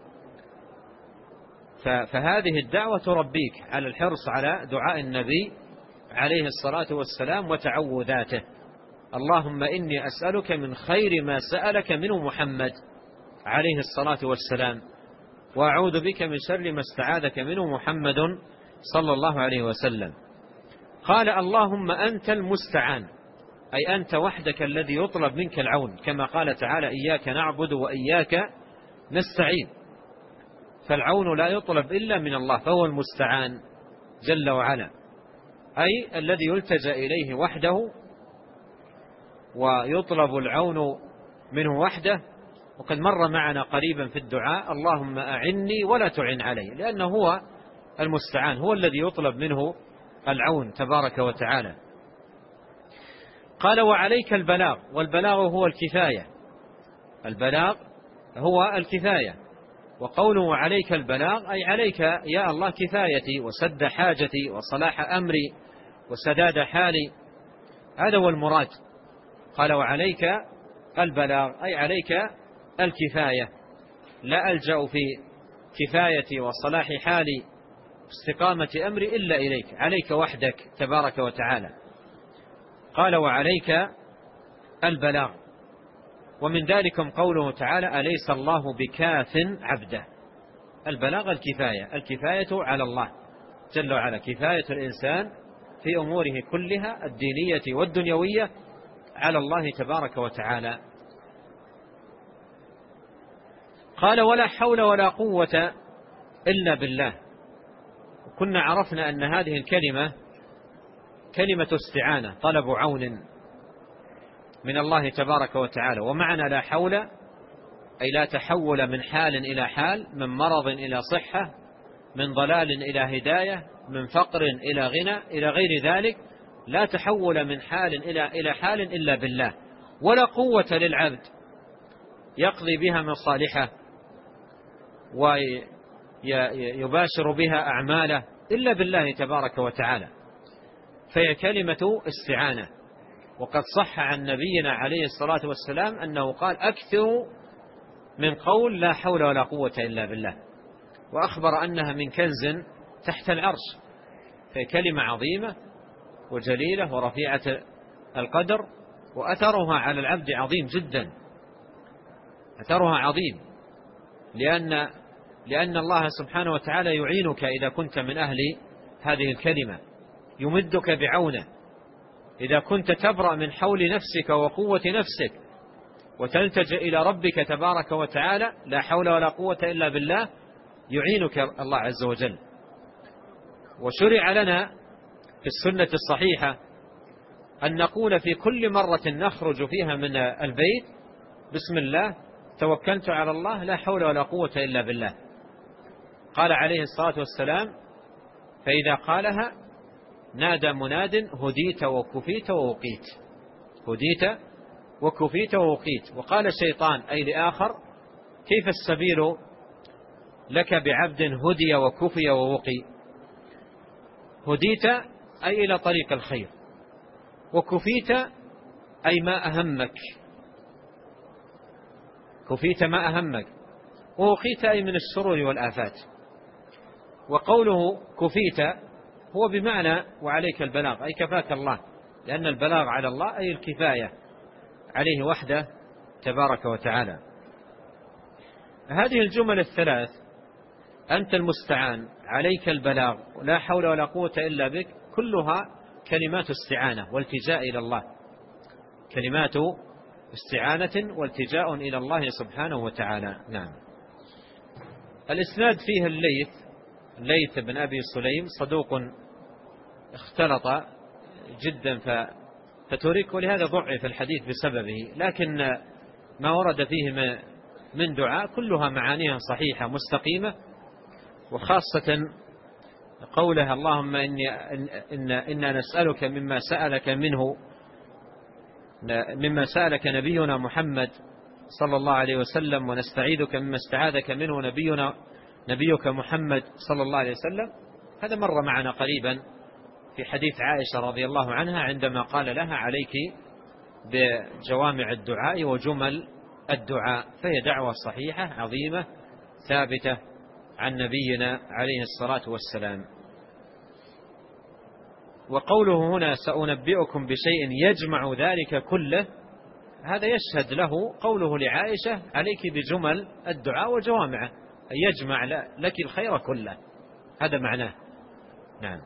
فهذه الدعوة تربيك على الحرص على دعاء النبي عليه الصلاة والسلام وتعوذاته. اللهم إني أسألك من خير ما سألك منه محمد عليه الصلاة والسلام، وأعوذ بك من شر ما استعاذك منه محمد صلى الله عليه وسلم. قال اللهم أنت المستعان، أي أنت وحدك الذي يطلب منك العون، كما قال تعالى إياك نعبد وإياك نستعين. فالعون لا يطلب إلا من الله، فهو المستعان جل وعلا، أي الذي يلتجأ إليه وحده ويطلب العون منه وحده. وقد مر معنا قريبا في الدعاء اللهم أعني ولا تعن علي، لأنه هو المستعان، هو الذي يطلب منه العون تبارك وتعالى. قال وعليك البلاغ، والبلاغ هو الكفاية، البلاغ هو الكفاية. وقوله عليك البلاغ أي عليك يا الله كفايتي وسد حاجتي وصلاح أمري وسداد حالي، هذا هو المراد. قال وعليك البلاغ أي عليك الكفاية، لا ألجأ في كفايتي وصلاح حالي استقامة أمري إلا إليك، عليك وحدك تبارك وتعالى. قال وعليك البلاغ. ومن ذلكم قوله تعالى أليس الله بكاف عبده. البلاغ الكفاية، الكفاية على الله جل وعلا، كفاية الإنسان في أموره كلها الدينية والدنيوية على الله تبارك وتعالى. قال ولا حول ولا قوة إلا بالله. كنا عرفنا أن هذه الكلمة كلمة استعانة، طلب عون من الله تبارك وتعالى. ومعنى لا حول أي لا تحول من حال إلى حال، من مرض إلى صحة، من ضلال إلى هداية، من فقر إلى غنى إلى غير ذلك، لا تحول من حال إلى حال إلا بالله. ولا قوة للعبد يقضي بها مصالحه ويباشر بها أعماله إلا بالله تبارك وتعالى، فهي كلمة استعانة. وقد صح عن نبينا عليه الصلاة والسلام أنه قال أكثر من قول لا حول ولا قوة إلا بالله، وأخبر أنها من كنز تحت العرش، فهي كلمة عظيمة وجليلة ورفيعة القدر، وأثرها على العبد عظيم جدا، أثرها عظيم، لأن الله سبحانه وتعالى يعينك إذا كنت من أهل هذه الكلمة، يمدك بعونه. إذا كنت تبرأ من حول نفسك وقوة نفسك وتلتجئ إلى ربك تبارك وتعالى، لا حول ولا قوة إلا بالله، يعينك الله عز وجل. وشرع لنا في السنة الصحيحة أن نقول في كل مرة نخرج فيها من البيت بسم الله توكلت على الله لا حول ولا قوة إلا بالله. قال عليه الصلاة والسلام فإذا قالها نادى مناد هديت وكفيت ووقيت، هديت وكفيت ووقيت. وقال الشيطان أي لآخر كيف السبيل لك بعبد هدي وكفي ووقي؟ هديت أي إلى طريق الخير، وكفيت أي ما أهمك، كفيت ما أهمك، ووقيت أي من الشرور والآفات. وقوله كفيت هو بمعنى وعليك البلاغ، أي كفاك الله، لأن البلاغ على الله أي الكفاية عليه وحده تبارك وتعالى. هذه الجمل الثلاث أنت المستعان، عليك البلاغ، لا حول ولا قوة إلا بك، كلها كلمات استعانة والتجاء إلى الله، كلمات استعانة والتجاء إلى الله سبحانه وتعالى. نعم. الإسناد فيه الليث بن أبي سليم صدوق اختلط جدا فترك، ولهذا ضعف الحديث بسببه، لكن ما ورد فيه من دعاء كلها معانيها صحيحة مستقيمة، وخاصة قولها اللهم إنا نسألك مما سألك نبينا محمد صلى الله عليه وسلم، ونستعيذك مما استعاذك منه نبيك محمد صلى الله عليه وسلم. هذا مر معنا قريبا في حديث عائشة رضي الله عنها عندما قال لها عليك بجوامع الدعاء وجمل الدعاء، فهي دعوة صحيحة عظيمة ثابتة عن نبينا عليه الصلاة والسلام. وقوله هنا سأنبئكم بشيء يجمع ذلك كله، هذا يشهد له قوله لعائشة عليك بجمل الدعاء وجوامعه، أي يجمع لك الخير كله، هذا معناه. نعم.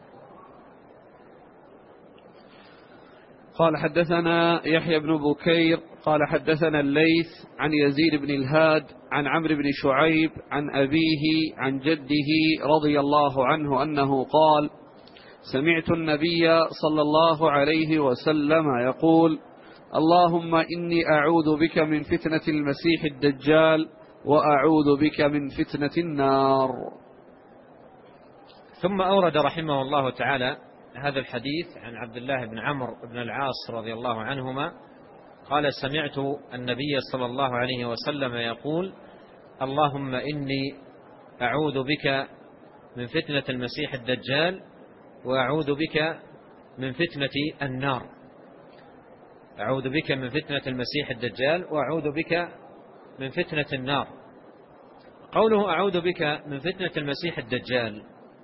قال حدثنا يحيى بن بكير قال حدثنا الليث عن يزيد بن الهاد عن عمرو بن شعيب عن أبيه عن جده رضي الله عنه أنه قال سمعت النبي صلى الله عليه وسلم يقول اللهم إني أعوذ بك من فتنة المسيح الدجال وأعوذ بك من فتنة النار. ثم أورد رحمه الله تعالى هذا الحديث عن عبد الله بن عمرو بن العاص رضي الله عنهما قال: سمعت النبي صلى الله عليه وسلم يقول: اللهم إني أعوذ بك من فتنة المسيح الدجال وأعوذ بك من فتنة النار. أعوذ بك من فتنة المسيح الدجال وأعوذ بك من فتنة النار. قوله أعوذ بك من فتنة المسيح الدجال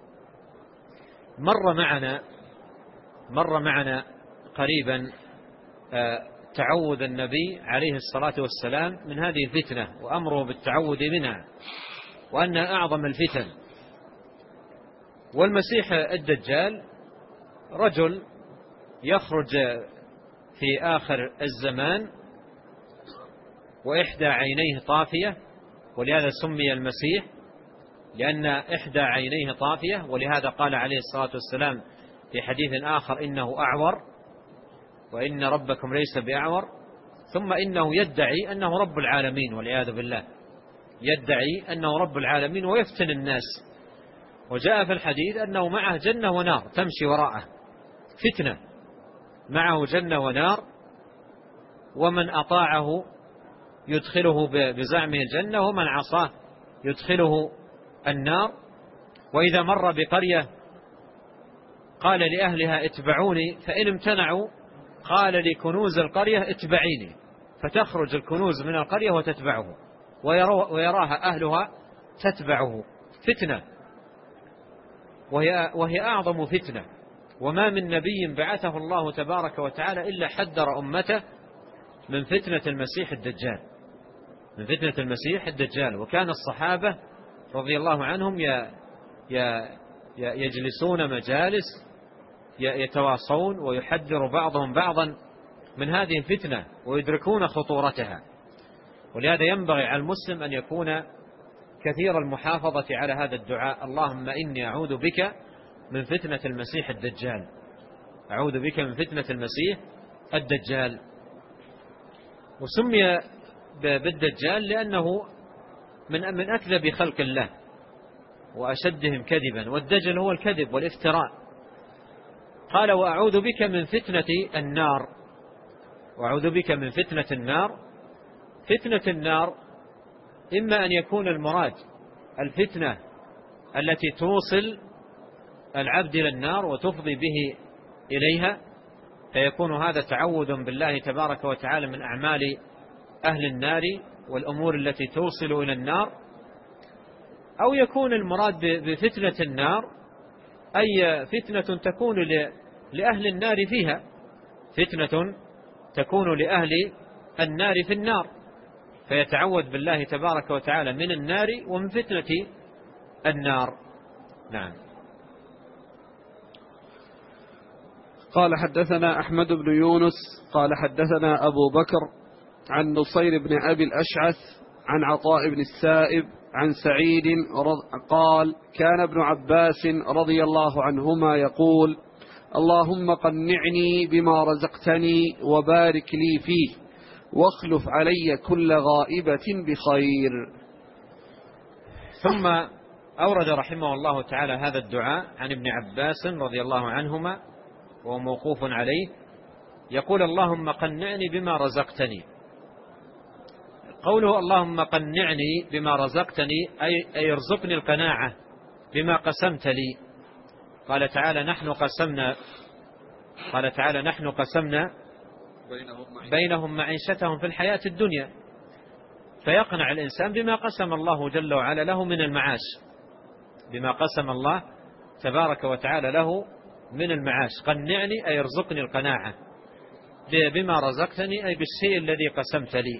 مر معنا قريبا تعوذ النبي عليه الصلاة والسلام من هذه الفتنة وأمره بالتعوذ منها وأنها أعظم الفتن. والمسيح الدجال رجل يخرج في آخر الزمان وإحدى عينيه طافية، ولهذا سمي المسيح لأن إحدى عينيه طافية، ولهذا قال عليه الصلاة والسلام في حديث آخر: إنه أعور وإن ربكم ليس بأعور. ثم إنه يدعي أنه رب العالمين والعياذ بالله، يدعي أنه رب العالمين ويفتن الناس. وجاء في الحديث أنه معه جنة ونار تمشي وراءه، فتنة، معه جنة ونار، ومن أطاعه يدخله بزعمه الجنة ومن عصاه يدخله النار. وإذا مر بقرية قال لأهلها اتبعوني، فإن امتنعوا قال لكنوز القرية اتبعيني، فتخرج الكنوز من القرية وتتبعه ويراها أهلها تتبعه. فتنة، وهي أعظم فتنة. وما من نبي بعثه الله تبارك وتعالى إلا حذر أمته من فتنة المسيح الدجال، من فتنة المسيح الدجال. وكان الصحابة رضي الله عنهم يجلسون مجالس يتواصون ويحذر بعضهم بعضا من هذه الفتنة ويدركون خطورتها. ولهذا ينبغي على المسلم أن يكون كثير المحافظة على هذا الدعاء: اللهم إني أعوذ بك من فتنة المسيح الدجال، أعوذ بك من فتنة المسيح الدجال. وسمي بالدجال لأنه من أكذب خلق الله وأشدهم كذبا، والدجل هو الكذب والافتراء. قال: وأعوذ بك من فتنة النار، وأعوذ بك من فتنة النار. فتنة النار إما أن يكون المراد الفتنة التي توصل العبد إلى النار وتفضي به إليها، فيكون هذا تعوذ بالله تبارك وتعالى من أعمال أهل النار والأمور التي توصل إلى النار. أو يكون المراد بفتنة النار أي فتنة تكون لأهل النار فيها، فتنة تكون لأهل النار في النار، فيتعوذ بالله تبارك وتعالى من النار ومن فتنة النار. نعم. قال: حدثنا أحمد بن يونس قال: حدثنا أبو بكر عن نصير بن أبي الأشعث عن عطاء بن السائب عن سعيد قال: كان ابن عباس رضي الله عنهما يقول: اللهم قنعني بما رزقتني وبارك لي فيه واخلف علي كل غائبة بخير. ثم أورد رحمه الله تعالى هذا الدعاء عن ابن عباس رضي الله عنهما وهو موقوف عليه، يقول: اللهم قنعني بما رزقتني. قوله اللهم قنعني بما رزقتني أي ارزقني القناعة بما قسمت لي. قال تعالى: نحن قسمنا بينهم معيشتهم في الحياة الدنيا. فيقنع الإنسان بما قسم الله جل وعلا له من المعاش، بما قسم الله تبارك وتعالى له من المعاش. قنعني أي ارزقني القناعة بما رزقتني أي بالشيء الذي قسمت لي.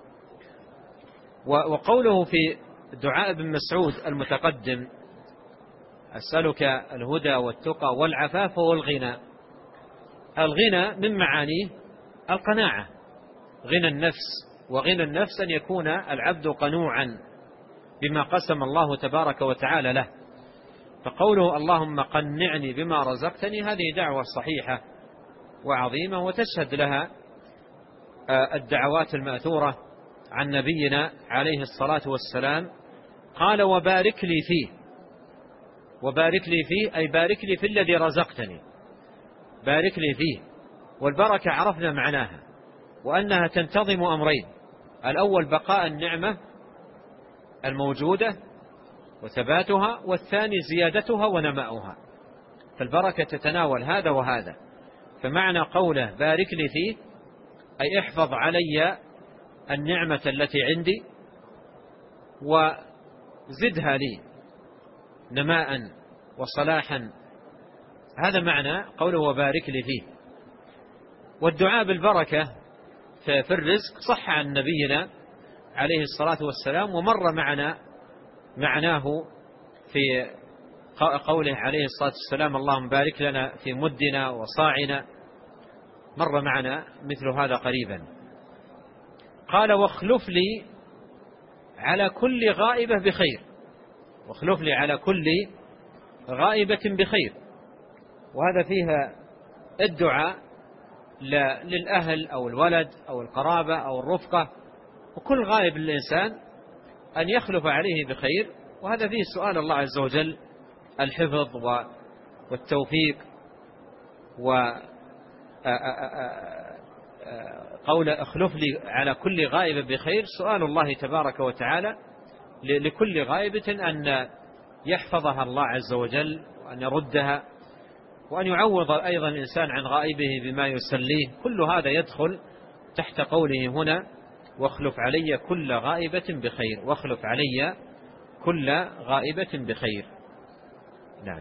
وقوله في دعاء ابن مسعود المتقدم: أسألك الهدى والتقى والعفاف والغنى. الغنى من معانيه القناعة، غنى النفس. وغنى النفس أن يكون العبد قنوعا بما قسم الله تبارك وتعالى له. فقوله اللهم قنعني بما رزقتني هذه دعوة صحيحة وعظيمة، وتشهد لها الدعوات المأثورة عن نبينا عليه الصلاة والسلام. قال: وبارك لي فيه. وبارك لي فيه أي بارك لي في الذي رزقتني، بارك لي فيه. والبركة عرفنا معناها وأنها تنتظم أمرين: الأول بقاء النعمة الموجودة وثباتها، والثاني زيادتها ونماؤها. فالبركة تتناول هذا وهذا. فمعنى قوله بارك لي فيه أي احفظ علي النعمة التي عندي وزدها لي نماء وصلاحا. هذا معنى قوله وبارك لي فيه. والدعاء بالبركة في الرزق صح عن نبينا عليه الصلاة والسلام، ومر معنا معناه في قوله عليه الصلاة والسلام اللهم بارك لنا في مدنا وصاعنا، مر معنا مثل هذا قريبا. قال واخلف لي على كل غائبة بخير، واخلف لي على كل غائبة بخير. وهذا فيها الدعاء للأهل أو الولد أو القرابة أو الرفقة، وكل غائب للإنسان أن يخلف عليه بخير. وهذا فيه سؤال الله عز وجل الحفظ والتوفيق، وقول اخلف لي على كل غائبة بخير سؤال الله تبارك وتعالى لكل غائبة أن يحفظها الله عز وجل وأن يردها، وأن يعوض أيضا الإنسان عن غائبه بما يسليه. كل هذا يدخل تحت قوله هنا واخلف علي كل غائبة بخير، واخلف علي كل غائبة بخير. نعم.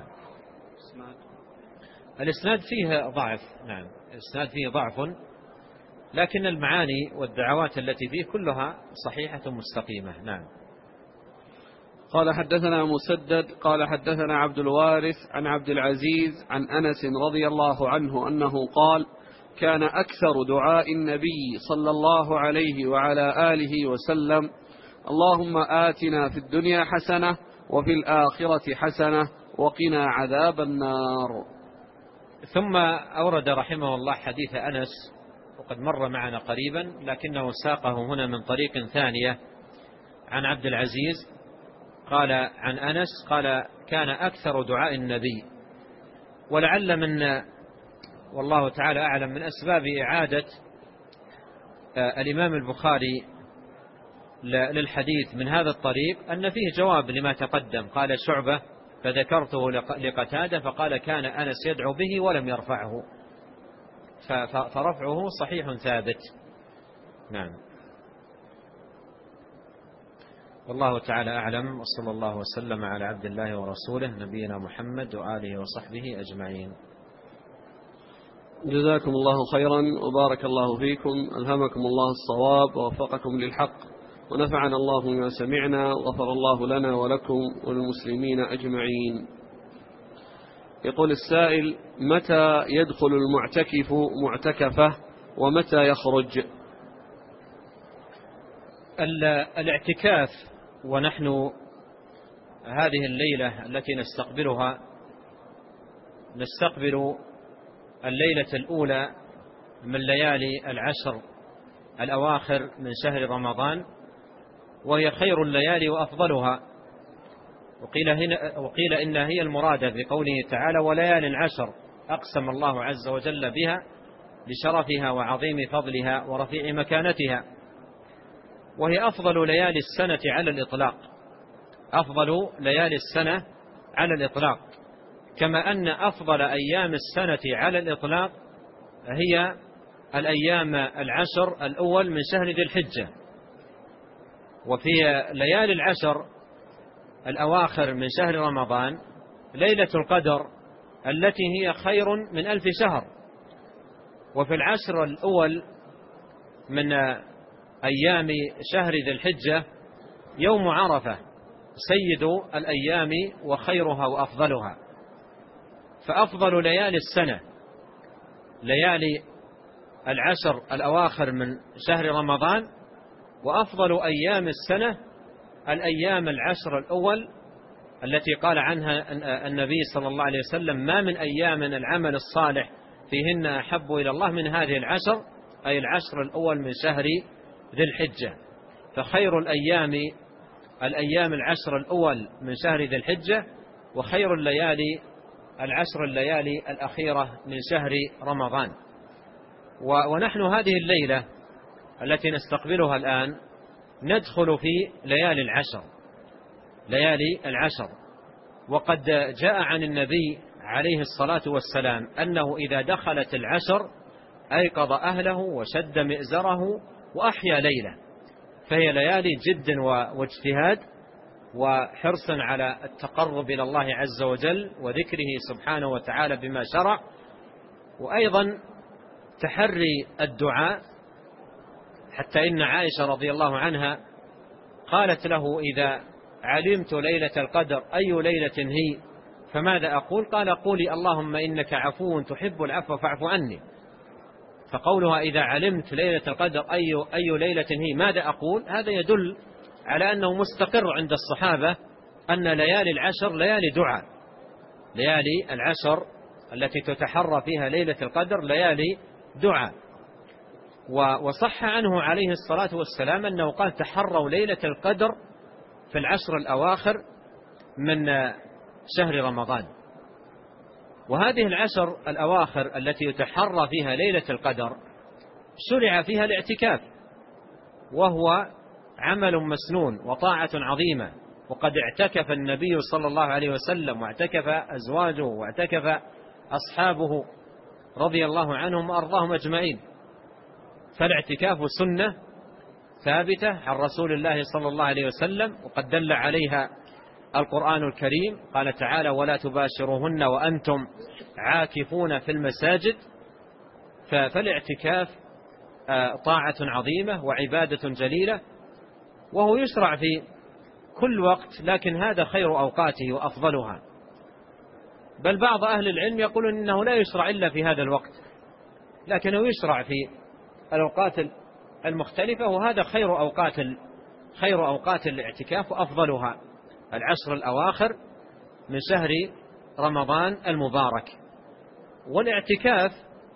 الإسناد فيه ضعف، نعم الإسناد فيه ضعف، لكن المعاني والدعوات التي فيه كلها صحيحة مستقيمة. نعم. قال حدثنا مسدد قال حدثنا عبد الوارث عن عبد العزيز عن أنس رضي الله عنه أنه قال كان أكثر دعاء النبي صلى الله عليه وعلى آله وسلم اللهم آتنا في الدنيا حسنة وفي الآخرة حسنة وقنا عذاب النار. ثم أورد رحمه الله حديث أنس وقد مر معنا قريبا، لكنه ساقه هنا من طريق ثانية عن عبد العزيز قال عن أنس قال كان أكثر دعاء النبي. ولعل من والله تعالى أعلم من أسباب إعادة الإمام البخاري للحديث من هذا الطريق أن فيه جواب لما تقدم. قال شعبة فذكرته لقتادة فقال كان أنس يدعو به ولم يرفعه، فرفعه صحيح ثابت. نعم. والله تعالى أعلم، وصلى الله وسلم على عبد الله ورسوله نبينا محمد وآله وصحبه أجمعين. جزاكم الله خيرا وبارك الله فيكم، ألهمكم الله الصواب ووفقكم للحق، ونفعنا الله بما سمعنا، وغفر الله لنا ولكم وللمسلمين أجمعين. يقول السائل: متى يدخل المعتكف معتكفه ومتى يخرج؟ الاعتكاف ونحن هذه الليلة التي نستقبل الليلة الأولى من ليالي العشر الأواخر من شهر رمضان، وهي خير الليالي وأفضلها. وقيل إنها هي المرادة بقوله تعالى وليال عشر أقسم الله عز وجل بها لشرفها وعظيم فضلها ورفيع مكانتها، وهي أفضل ليالي السنة على الإطلاق، أفضل ليالي السنة على الإطلاق، كما أن أفضل أيام السنة على الإطلاق هي الأيام العشر الأول من شهر ذي الحجة. وفي ليالي العشر الأواخر من شهر رمضان ليلة القدر التي هي خير من 1000 شهر. وفي العشر الأول من أيام شهر ذي الحجة يوم عرفة سيد الأيام وخيرها وأفضلها. فأفضل ليالي السنة ليالي العشر الأواخر من شهر رمضان، وأفضل أيام السنة الأيام العشر الأول التي قال عنها النبي صلى الله عليه وسلم ما من أيام العمل الصالح فيهن أحب إلى الله من هذه العشر، أي العشر الأول من شهر ذي الحجة. فخير الأيام العشر الأول من شهر ذي الحجة، وخير الليالي العشر الليالي الأخيرة من شهر رمضان. ونحن هذه الليلة التي نستقبلها الآن ندخل في ليالي العشر. وقد جاء عن النبي عليه الصلاة والسلام أنه إذا دخلت العشر أيقظ أهله وشد مئزره وأحيا ليلة. فهي ليالي جد واجتهاد وحرص على التقرب إلى الله عز وجل وذكره سبحانه وتعالى بما شرع، وأيضا تحري الدعاء، حتى إن عائشة رضي الله عنها قالت له: إذا علمت ليلة القدر أي ليلة هي فماذا أقول؟ قال: قولي اللهم إنك عفو تحب العفو فاعف عني. فقولها إذا علمت ليلة القدر أي ليلة هي ماذا أقول؟ هذا يدل على أنه مستقر عند الصحابة أن ليالي العشر ليالي دعاء، ليالي العشر التي تتحرى فيها ليلة القدر ليالي دعاء. وصح عنه عليه الصلاة والسلام أنه قال: تحروا ليلة القدر في العشر الأواخر من شهر رمضان. وهذه العشر الأواخر التي يتحرى فيها ليلة القدر شرع فيها الاعتكاف، وهو عمل مسنون وطاعة عظيمة. وقد اعتكف النبي صلى الله عليه وسلم واعتكف أزواجه واعتكف أصحابه رضي الله عنهم وأرضاهم أجمعين. فالاعتكاف سنة ثابتة عن رسول الله صلى الله عليه وسلم، وقد دل عليها القرآن الكريم. قال تعالى: ولا تباشروهن وأنتم عاكفون في المساجد. فالاعتكاف طاعة عظيمة وعبادة جليلة، وهو يشرع في كل وقت، لكن هذا خير أوقاته وأفضلها. بل بعض أهل العلم يقولون إنه لا يشرع إلا في هذا الوقت، لكنه يشرع في الأوقات المختلفة، وهذا خير أوقات الاعتكاف وأفضلها العشر الأواخر من شهر رمضان المبارك. والاعتكاف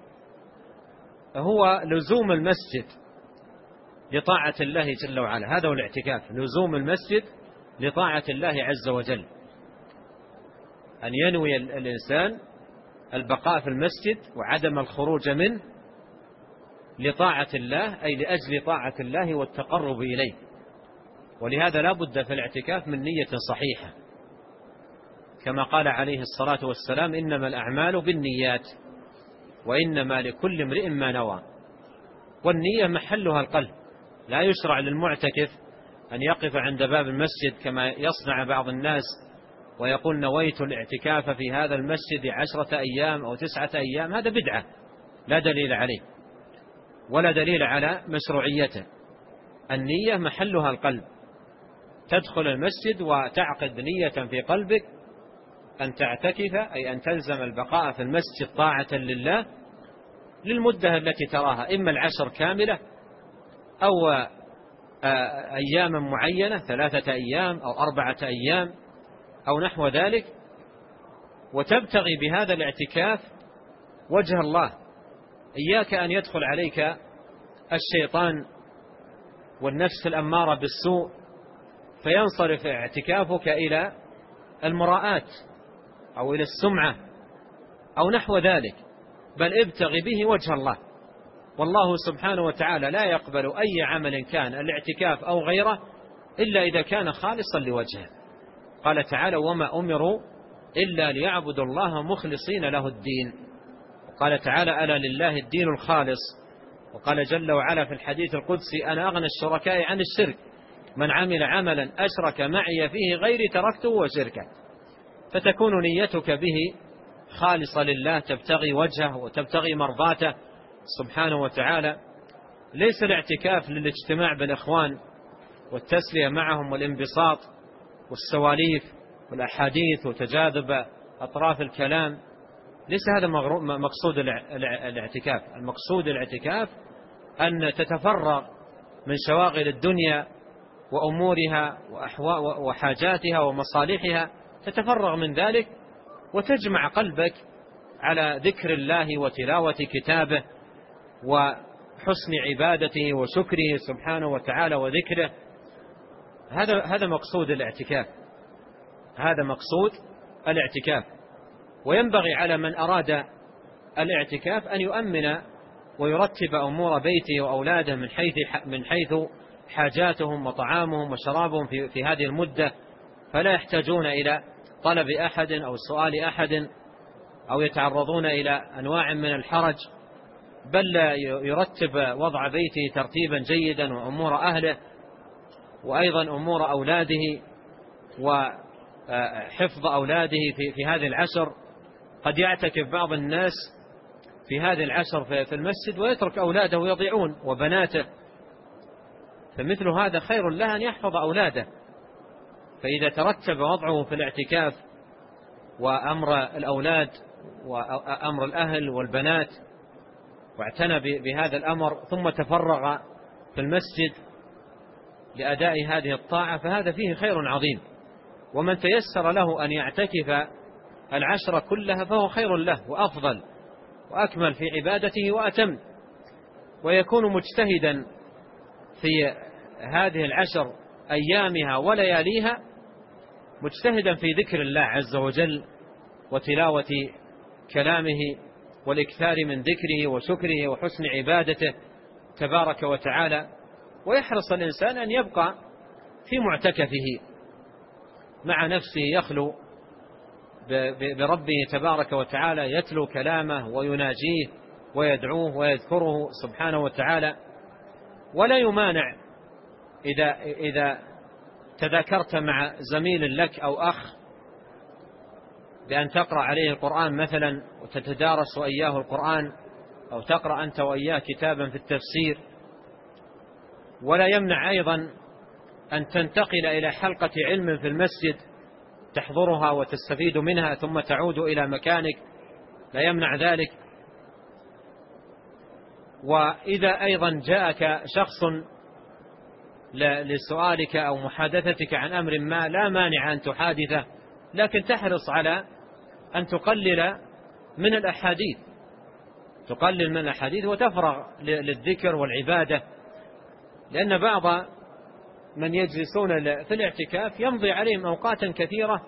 هو لزوم المسجد لطاعة الله جل وعلا، هذا هو الاعتكاف، لزوم المسجد لطاعة الله عز وجل، أن ينوي الإنسان البقاء في المسجد وعدم الخروج منه لطاعة الله، أي لأجل طاعة الله والتقرب إليه. ولهذا لا بد في الاعتكاف من نية صحيحة، كما قال عليه الصلاة والسلام: إنما الأعمال بالنيات وإنما لكل امرئ ما نوى. والنية محلها القلب، لا يشرع للمعتكف أن يقف عند باب المسجد كما يصنع بعض الناس ويقول: نويت الاعتكاف في هذا المسجد 10 أيام أو 9 أيام. هذا بدعة لا دليل عليه ولا دليل على مشروعيته. النية محلها القلب، تدخل المسجد وتعقد نية في قلبك أن تعتكف، أي أن تلزم البقاء في المسجد طاعة لله للمدة التي تراها، إما العشر كاملة أو أياما معينة 3 أيام أو 4 أيام أو نحو ذلك، وتبتغي بهذا الاعتكاف وجه الله. إياك أن يدخل عليك الشيطان والنفس الأمارة بالسوء فينصرف اعتكافك إلى المراءات أو إلى السمعة أو نحو ذلك، بل ابتغي به وجه الله. والله سبحانه وتعالى لا يقبل أي عمل كان الاعتكاف أو غيره إلا إذا كان خالصا لوجهه. قال تعالى: وما أمروا إلا ليعبدوا الله مخلصين له الدين. وقال تعالى: ألا لله الدين الخالص. وقال جل وعلا في الحديث القدسي: أنا أغنى الشركاء عن الشرك، من عمل عملا أشرك معي فيه غيري تركته وشركه. فتكون نيتك به خالصة لله، تبتغي وجهه وتبتغي مرضاته سبحانه وتعالى. ليس الاعتكاف للاجتماع بالإخوان والتسلية معهم والانبساط والسواليف والأحاديث وتجاذب أطراف الكلام، ليس هذا مقصود الاعتكاف. المقصود الاعتكاف أن تتفرغ من شواغل الدنيا وأمورها وحاجاتها ومصالحها، تتفرغ من ذلك وتجمع قلبك على ذكر الله وتلاوة كتابه وحسن عبادته وشكره سبحانه وتعالى وذكره. هذا مقصود الاعتكاف، هذا مقصود الاعتكاف. وينبغي على من أراد الاعتكاف أن يؤمن ويرتب أمور بيته وأولاده من حيث حاجاتهم وطعامهم وشرابهم في هذه المدة، فلا يحتاجون إلى طلب أحد أو سؤال أحد أو يتعرضون إلى أنواع من الحرج، بل يرتب وضع بيته ترتيبا جيدا وأمور أهله وأيضا أمور أولاده وحفظ أولاده في هذه العشر. قد يعتكف بعض الناس في هذه العشر في المسجد ويترك أولاده يضيعون وبناته، فمثل هذا خير له أن يحفظ أولاده. فإذا ترتب وضعه في الاعتكاف وأمر الأولاد وأمر الأهل والبنات واعتنى بهذا الأمر ثم تفرغ في المسجد لأداء هذه الطاعة، فهذا فيه خير عظيم. ومن تيسر له أن يعتكف العشر كلها فهو خير له وأفضل وأكمل في عبادته وأتم، ويكون مجتهدا في هذه العشر أيامها ولياليها، مجتهدا في ذكر الله عز وجل وتلاوة كلامه والإكثار من ذكره وشكره وحسن عبادته تبارك وتعالى. ويحرص الإنسان أن يبقى في معتكفه مع نفسه يخلو بربه تبارك وتعالى، يتلو كلامه ويناجيه ويدعوه ويذكره سبحانه وتعالى. ولا يمانع إذا تذاكرت مع زميل لك أو أخ بأن تقرأ عليه القرآن مثلا وتتدارس وإياه القرآن، أو تقرأ أنت وإياه كتابا في التفسير. ولا يمنع أيضا أن تنتقل إلى حلقة علم في المسجد تحضرها وتستفيد منها ثم تعود إلى مكانك، لا يمنع ذلك. وإذا أيضا جاءك شخص لسؤالك أو محادثتك عن أمر ما، لا مانع أن تحادثه، لكن تحرص على أن تقلل من الأحاديث وتفرغ للذكر والعبادة، لأن بعض من يجلسون في الاعتكاف يمضي عليهم أوقاتا كثيرة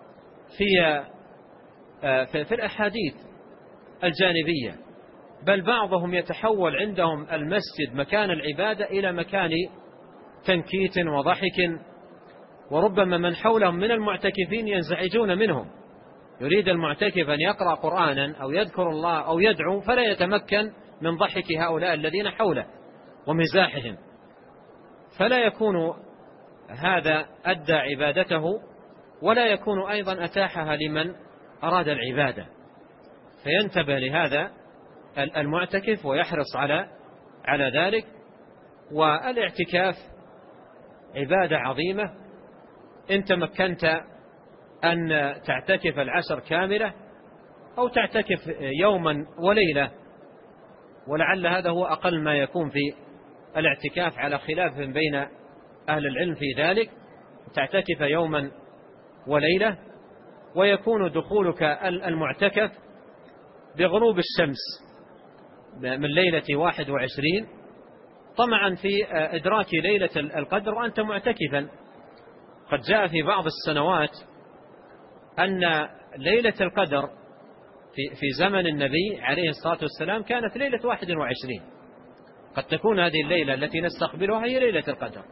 في الأحاديث الجانبية، بل بعضهم يتحول عندهم المسجد مكان العبادة إلى مكان تنكيت وضحك، وربما من حولهم من المعتكفين ينزعجون منهم. يريد المعتكف أن يقرأ قرآنا أو يذكر الله أو يدعو، فلا يتمكن من ضحك هؤلاء الذين حوله ومزاحهم، فلا يكون هذا أدى عبادته، ولا يكون أيضا أتاحها لمن أراد العبادة. فينتبه لهذا المعتكف ويحرص على ذلك. والاعتكاف عبادة عظيمة، إن تمكنت أن تعتكف العشر كاملة أو تعتكف يوما وليلة، ولعل هذا هو أقل ما يكون في الاعتكاف على خلاف بين أهل العلم في ذلك، تعتكف يوما وليلة. ويكون دخولك المعتكف بغروب الشمس من ليلة 21 طمعا في إدراك ليلة القدر وأنت معتكفا. قد جاء في بعض السنوات أن ليلة القدر في زمن النبي عليه الصلاة والسلام كانت ليلة 21. قد تكون هذه الليلة التي نستقبلها هي ليلة القدر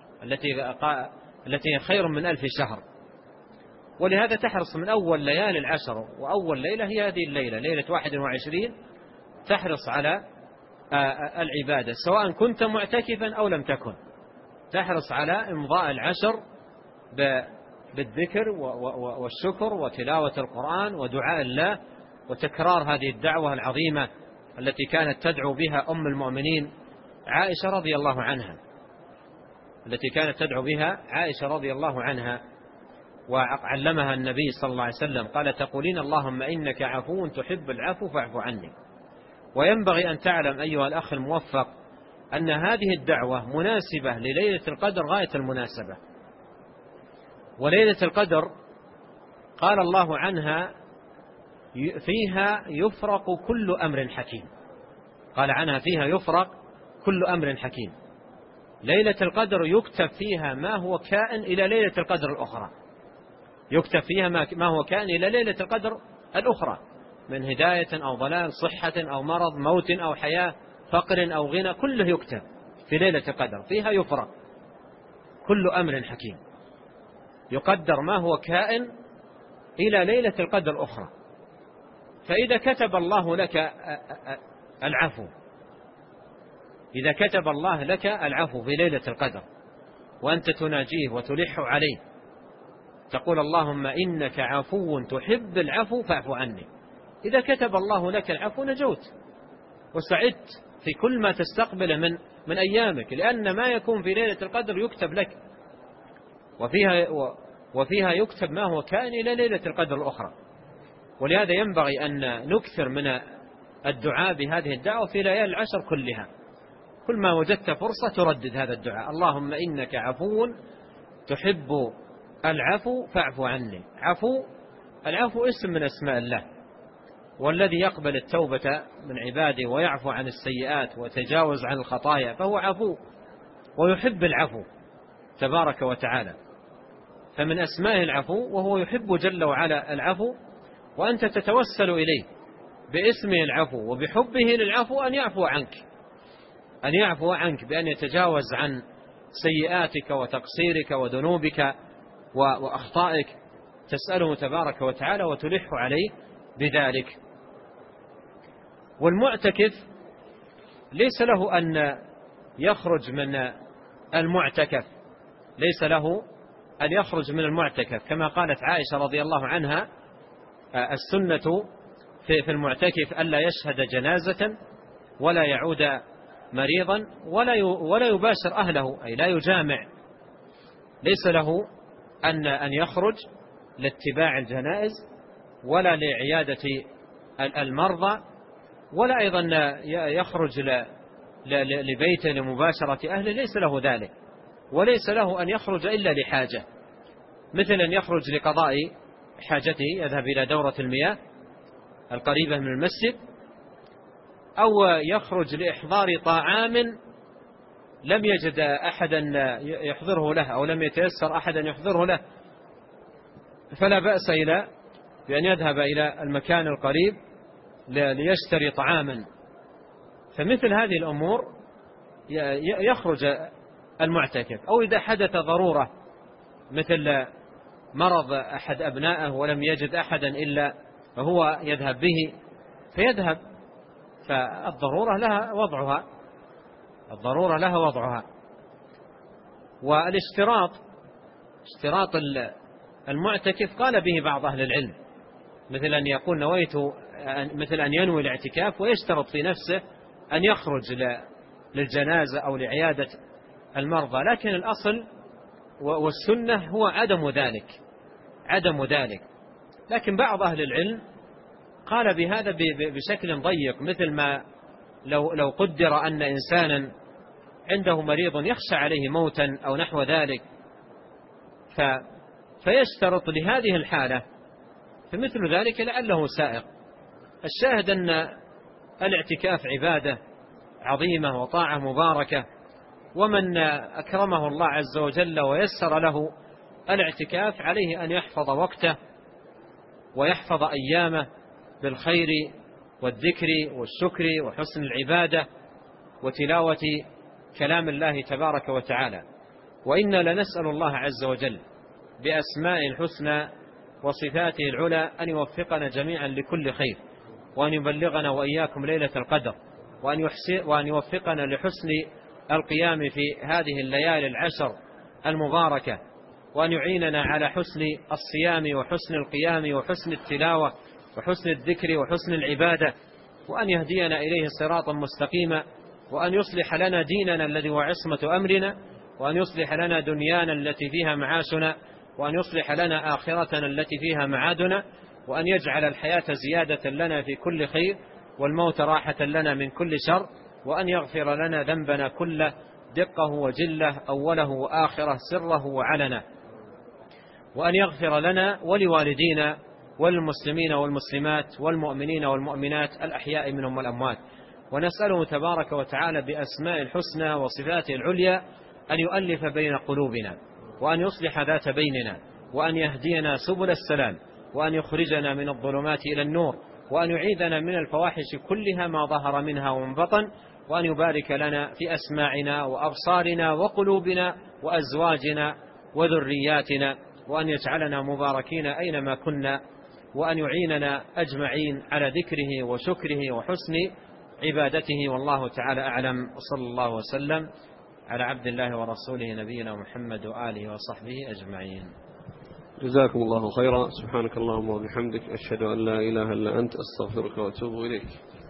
التي خير من 1000 شهر. ولهذا تحرص من أول ليالي العشر، وأول ليلة هي هذه الليلة، ليلة 21، تحرص على العبادة سواء كنت معتكفا أو لم تكن، تحرص على إمضاء العشر بالذكر والشكر وتلاوة القرآن ودعاء الله وتكرار هذه الدعوة العظيمة التي كانت تدعو بها أم المؤمنين عائشة رضي الله عنها وعلمها النبي صلى الله عليه وسلم، قال: تقولين اللهم إنك عفو تحب العفو فاعف عني. وينبغي أن تعلم أيها الأخ الموفق أن هذه الدعوة مناسبة لليلة القدر غاية المناسبة. وليلة القدر قال الله عنها: فيها يفرق كل أمر حكيم. قال عنها: فيها يفرق كل أمر حكيم. ليلة القدر يكتب فيها ما هو كائن إلى ليلة القدر الأخرى، يكتب فيها ما هو كائن إلى ليلة القدر الأخرى من هداية أو ضلال، صحة أو مرض، موت أو حياة، فقر أو غنى، كله يكتب في ليلة القدر، فيها يفرق كل أمر حكيم. يقدر ما هو كائن إلى ليلة القدر الأخرى. فإذا كتب الله لك العفو، إذا كتب الله لك العفو في ليلة القدر وأنت تناجيه وتلح عليه، تقول اللهم إنك عفو تحب العفو فاعف عني. إذا كتب الله لك العفو نجوت وسعدت في كل ما تستقبل من أيامك، لأن ما يكون في ليلة القدر يكتب لك، وفيها يكتب ما هو كائن إلى ليلة القدر الأخرى. ولهذا ينبغي أن نكثر من الدعاء بهذه الدعوة في ليالي العشر كلها. كل ما وجدت فرصة تردد هذا الدعاء، اللهم إنك عفو تحب العفو فاعف عني. العفو اسم من أسماء الله، والذي يقبل التوبة من عباده ويعفو عن السيئات وتجاوز عن الخطايا فهو عفو ويحب العفو تبارك وتعالى. فمن أسمائه العفو، وهو يحب جل وعلا العفو، وأنت تتوسل إليه باسمه العفو وبحبه للعفو أن يعفو عنك بأن يتجاوز عن سيئاتك وتقصيرك وذنوبك وأخطائك، تسأله تبارك وتعالى وتلح عليه بذلك. والمعتكف ليس له أن يخرج من المعتكف، ليس له أن يخرج من المعتكف، كما قالت عائشة رضي الله عنها السنة في المعتكف ألا يشهد جنازة ولا يعود مريضا ولا يباشر أهله، أي لا يجامع. ليس له أن يخرج لاتباع الجنائز ولا لعيادة المرضى، ولا أيضا يخرج لبيته لمباشرة أهله، ليس له ذلك. وليس له أن يخرج إلا لحاجة، مثل أن يخرج لقضاء حاجته، يذهب إلى دورة المياه القريبة من المسجد، أو يخرج لإحضار طعام لم يجد أحدا يحضره له أو لم يتيسر أحدا يحضره له، فلا بأس بأن يذهب إلى المكان القريب ليشتري طعاما. فمثل هذه الأمور يخرج المعتكف. أو إذا حدث ضرورة مثل مرض أحد أبنائه ولم يجد أحدا إلا فهو يذهب به فيذهب، فالضرورة لها وضعها. والاشتراط، اشتراط المعتكف قال به بعض أهل العلم، مثل أن يقول نويت، مثل أن ينوي الاعتكاف ويشترط في نفسه أن يخرج للجنازة أو لعيادة المرضى، لكن الأصل والسنة هو عدم ذلك. لكن بعض أهل العلم قال بهذا بشكل ضيق، مثل ما لو قدر أن إنسانا عنده مريض يخشى عليه موتا أو نحو ذلك فيشترط لهذه الحالة، فمثل ذلك لعله سائق. الشاهد أن الاعتكاف عبادة عظيمة وطاعة مباركة، ومن أكرمه الله عز وجل ويسر له الاعتكاف عليه أن يحفظ وقته ويحفظ أيامه بالخير والذكر والشكر وحسن العبادة وتلاوة كلام الله تبارك وتعالى. وإنا لنسأل الله عز وجل بأسماء الحسنى وصفاته العلى أن يوفقنا جميعا لكل خير، وأن يبلغنا وإياكم ليلة القدر، وأن يوفقنا لحسن القيام في هذه الليالي العشر المباركة، وأن يعيننا على حسن الصيام وحسن القيام وحسن التلاوة وحسن الذكر وحسن العبادة، وأن يهدينا إليه صراطا مستقيما، وأن يصلح لنا ديننا الذي هو عصمة أمرنا، وأن يصلح لنا دنيانا التي فيها معاشنا، وأن يصلح لنا آخرتنا التي فيها معادنا، وأن يجعل الحياة زيادة لنا في كل خير والموت راحة لنا من كل شر، وأن يغفر لنا ذنبنا كله دقه وجله أوله وآخره سره وعلنا، وأن يغفر لنا ولوالدينا والمسلمين والمسلمات والمؤمنين والمؤمنات الأحياء منهم والأموات. ونسأله تبارك وتعالى بأسماء الحسنى وصفاته العليا أن يؤلف بين قلوبنا، وأن يصلح ذات بيننا، وأن يهدينا سبل السلام، وأن يخرجنا من الظلمات إلى النور، وأن يعيذنا من الفواحش كلها ما ظهر منها ومن بطن، وأن يبارك لنا في أسماعنا وأبصارنا وقلوبنا وأزواجنا وذرياتنا، وأن يجعلنا مباركين أينما كنا، وأن يعيننا أجمعين على ذكره وشكره وحسن عبادته. والله تعالى أعلم، وصلى الله وسلم على عبد الله ورسوله نبينا محمد وآله وصحبه أجمعين. جزاكم الله خيرا. سبحانك اللهم وبحمدك، أشهد أن لا إله إلا أنت، أستغفرك وأتوب إليك.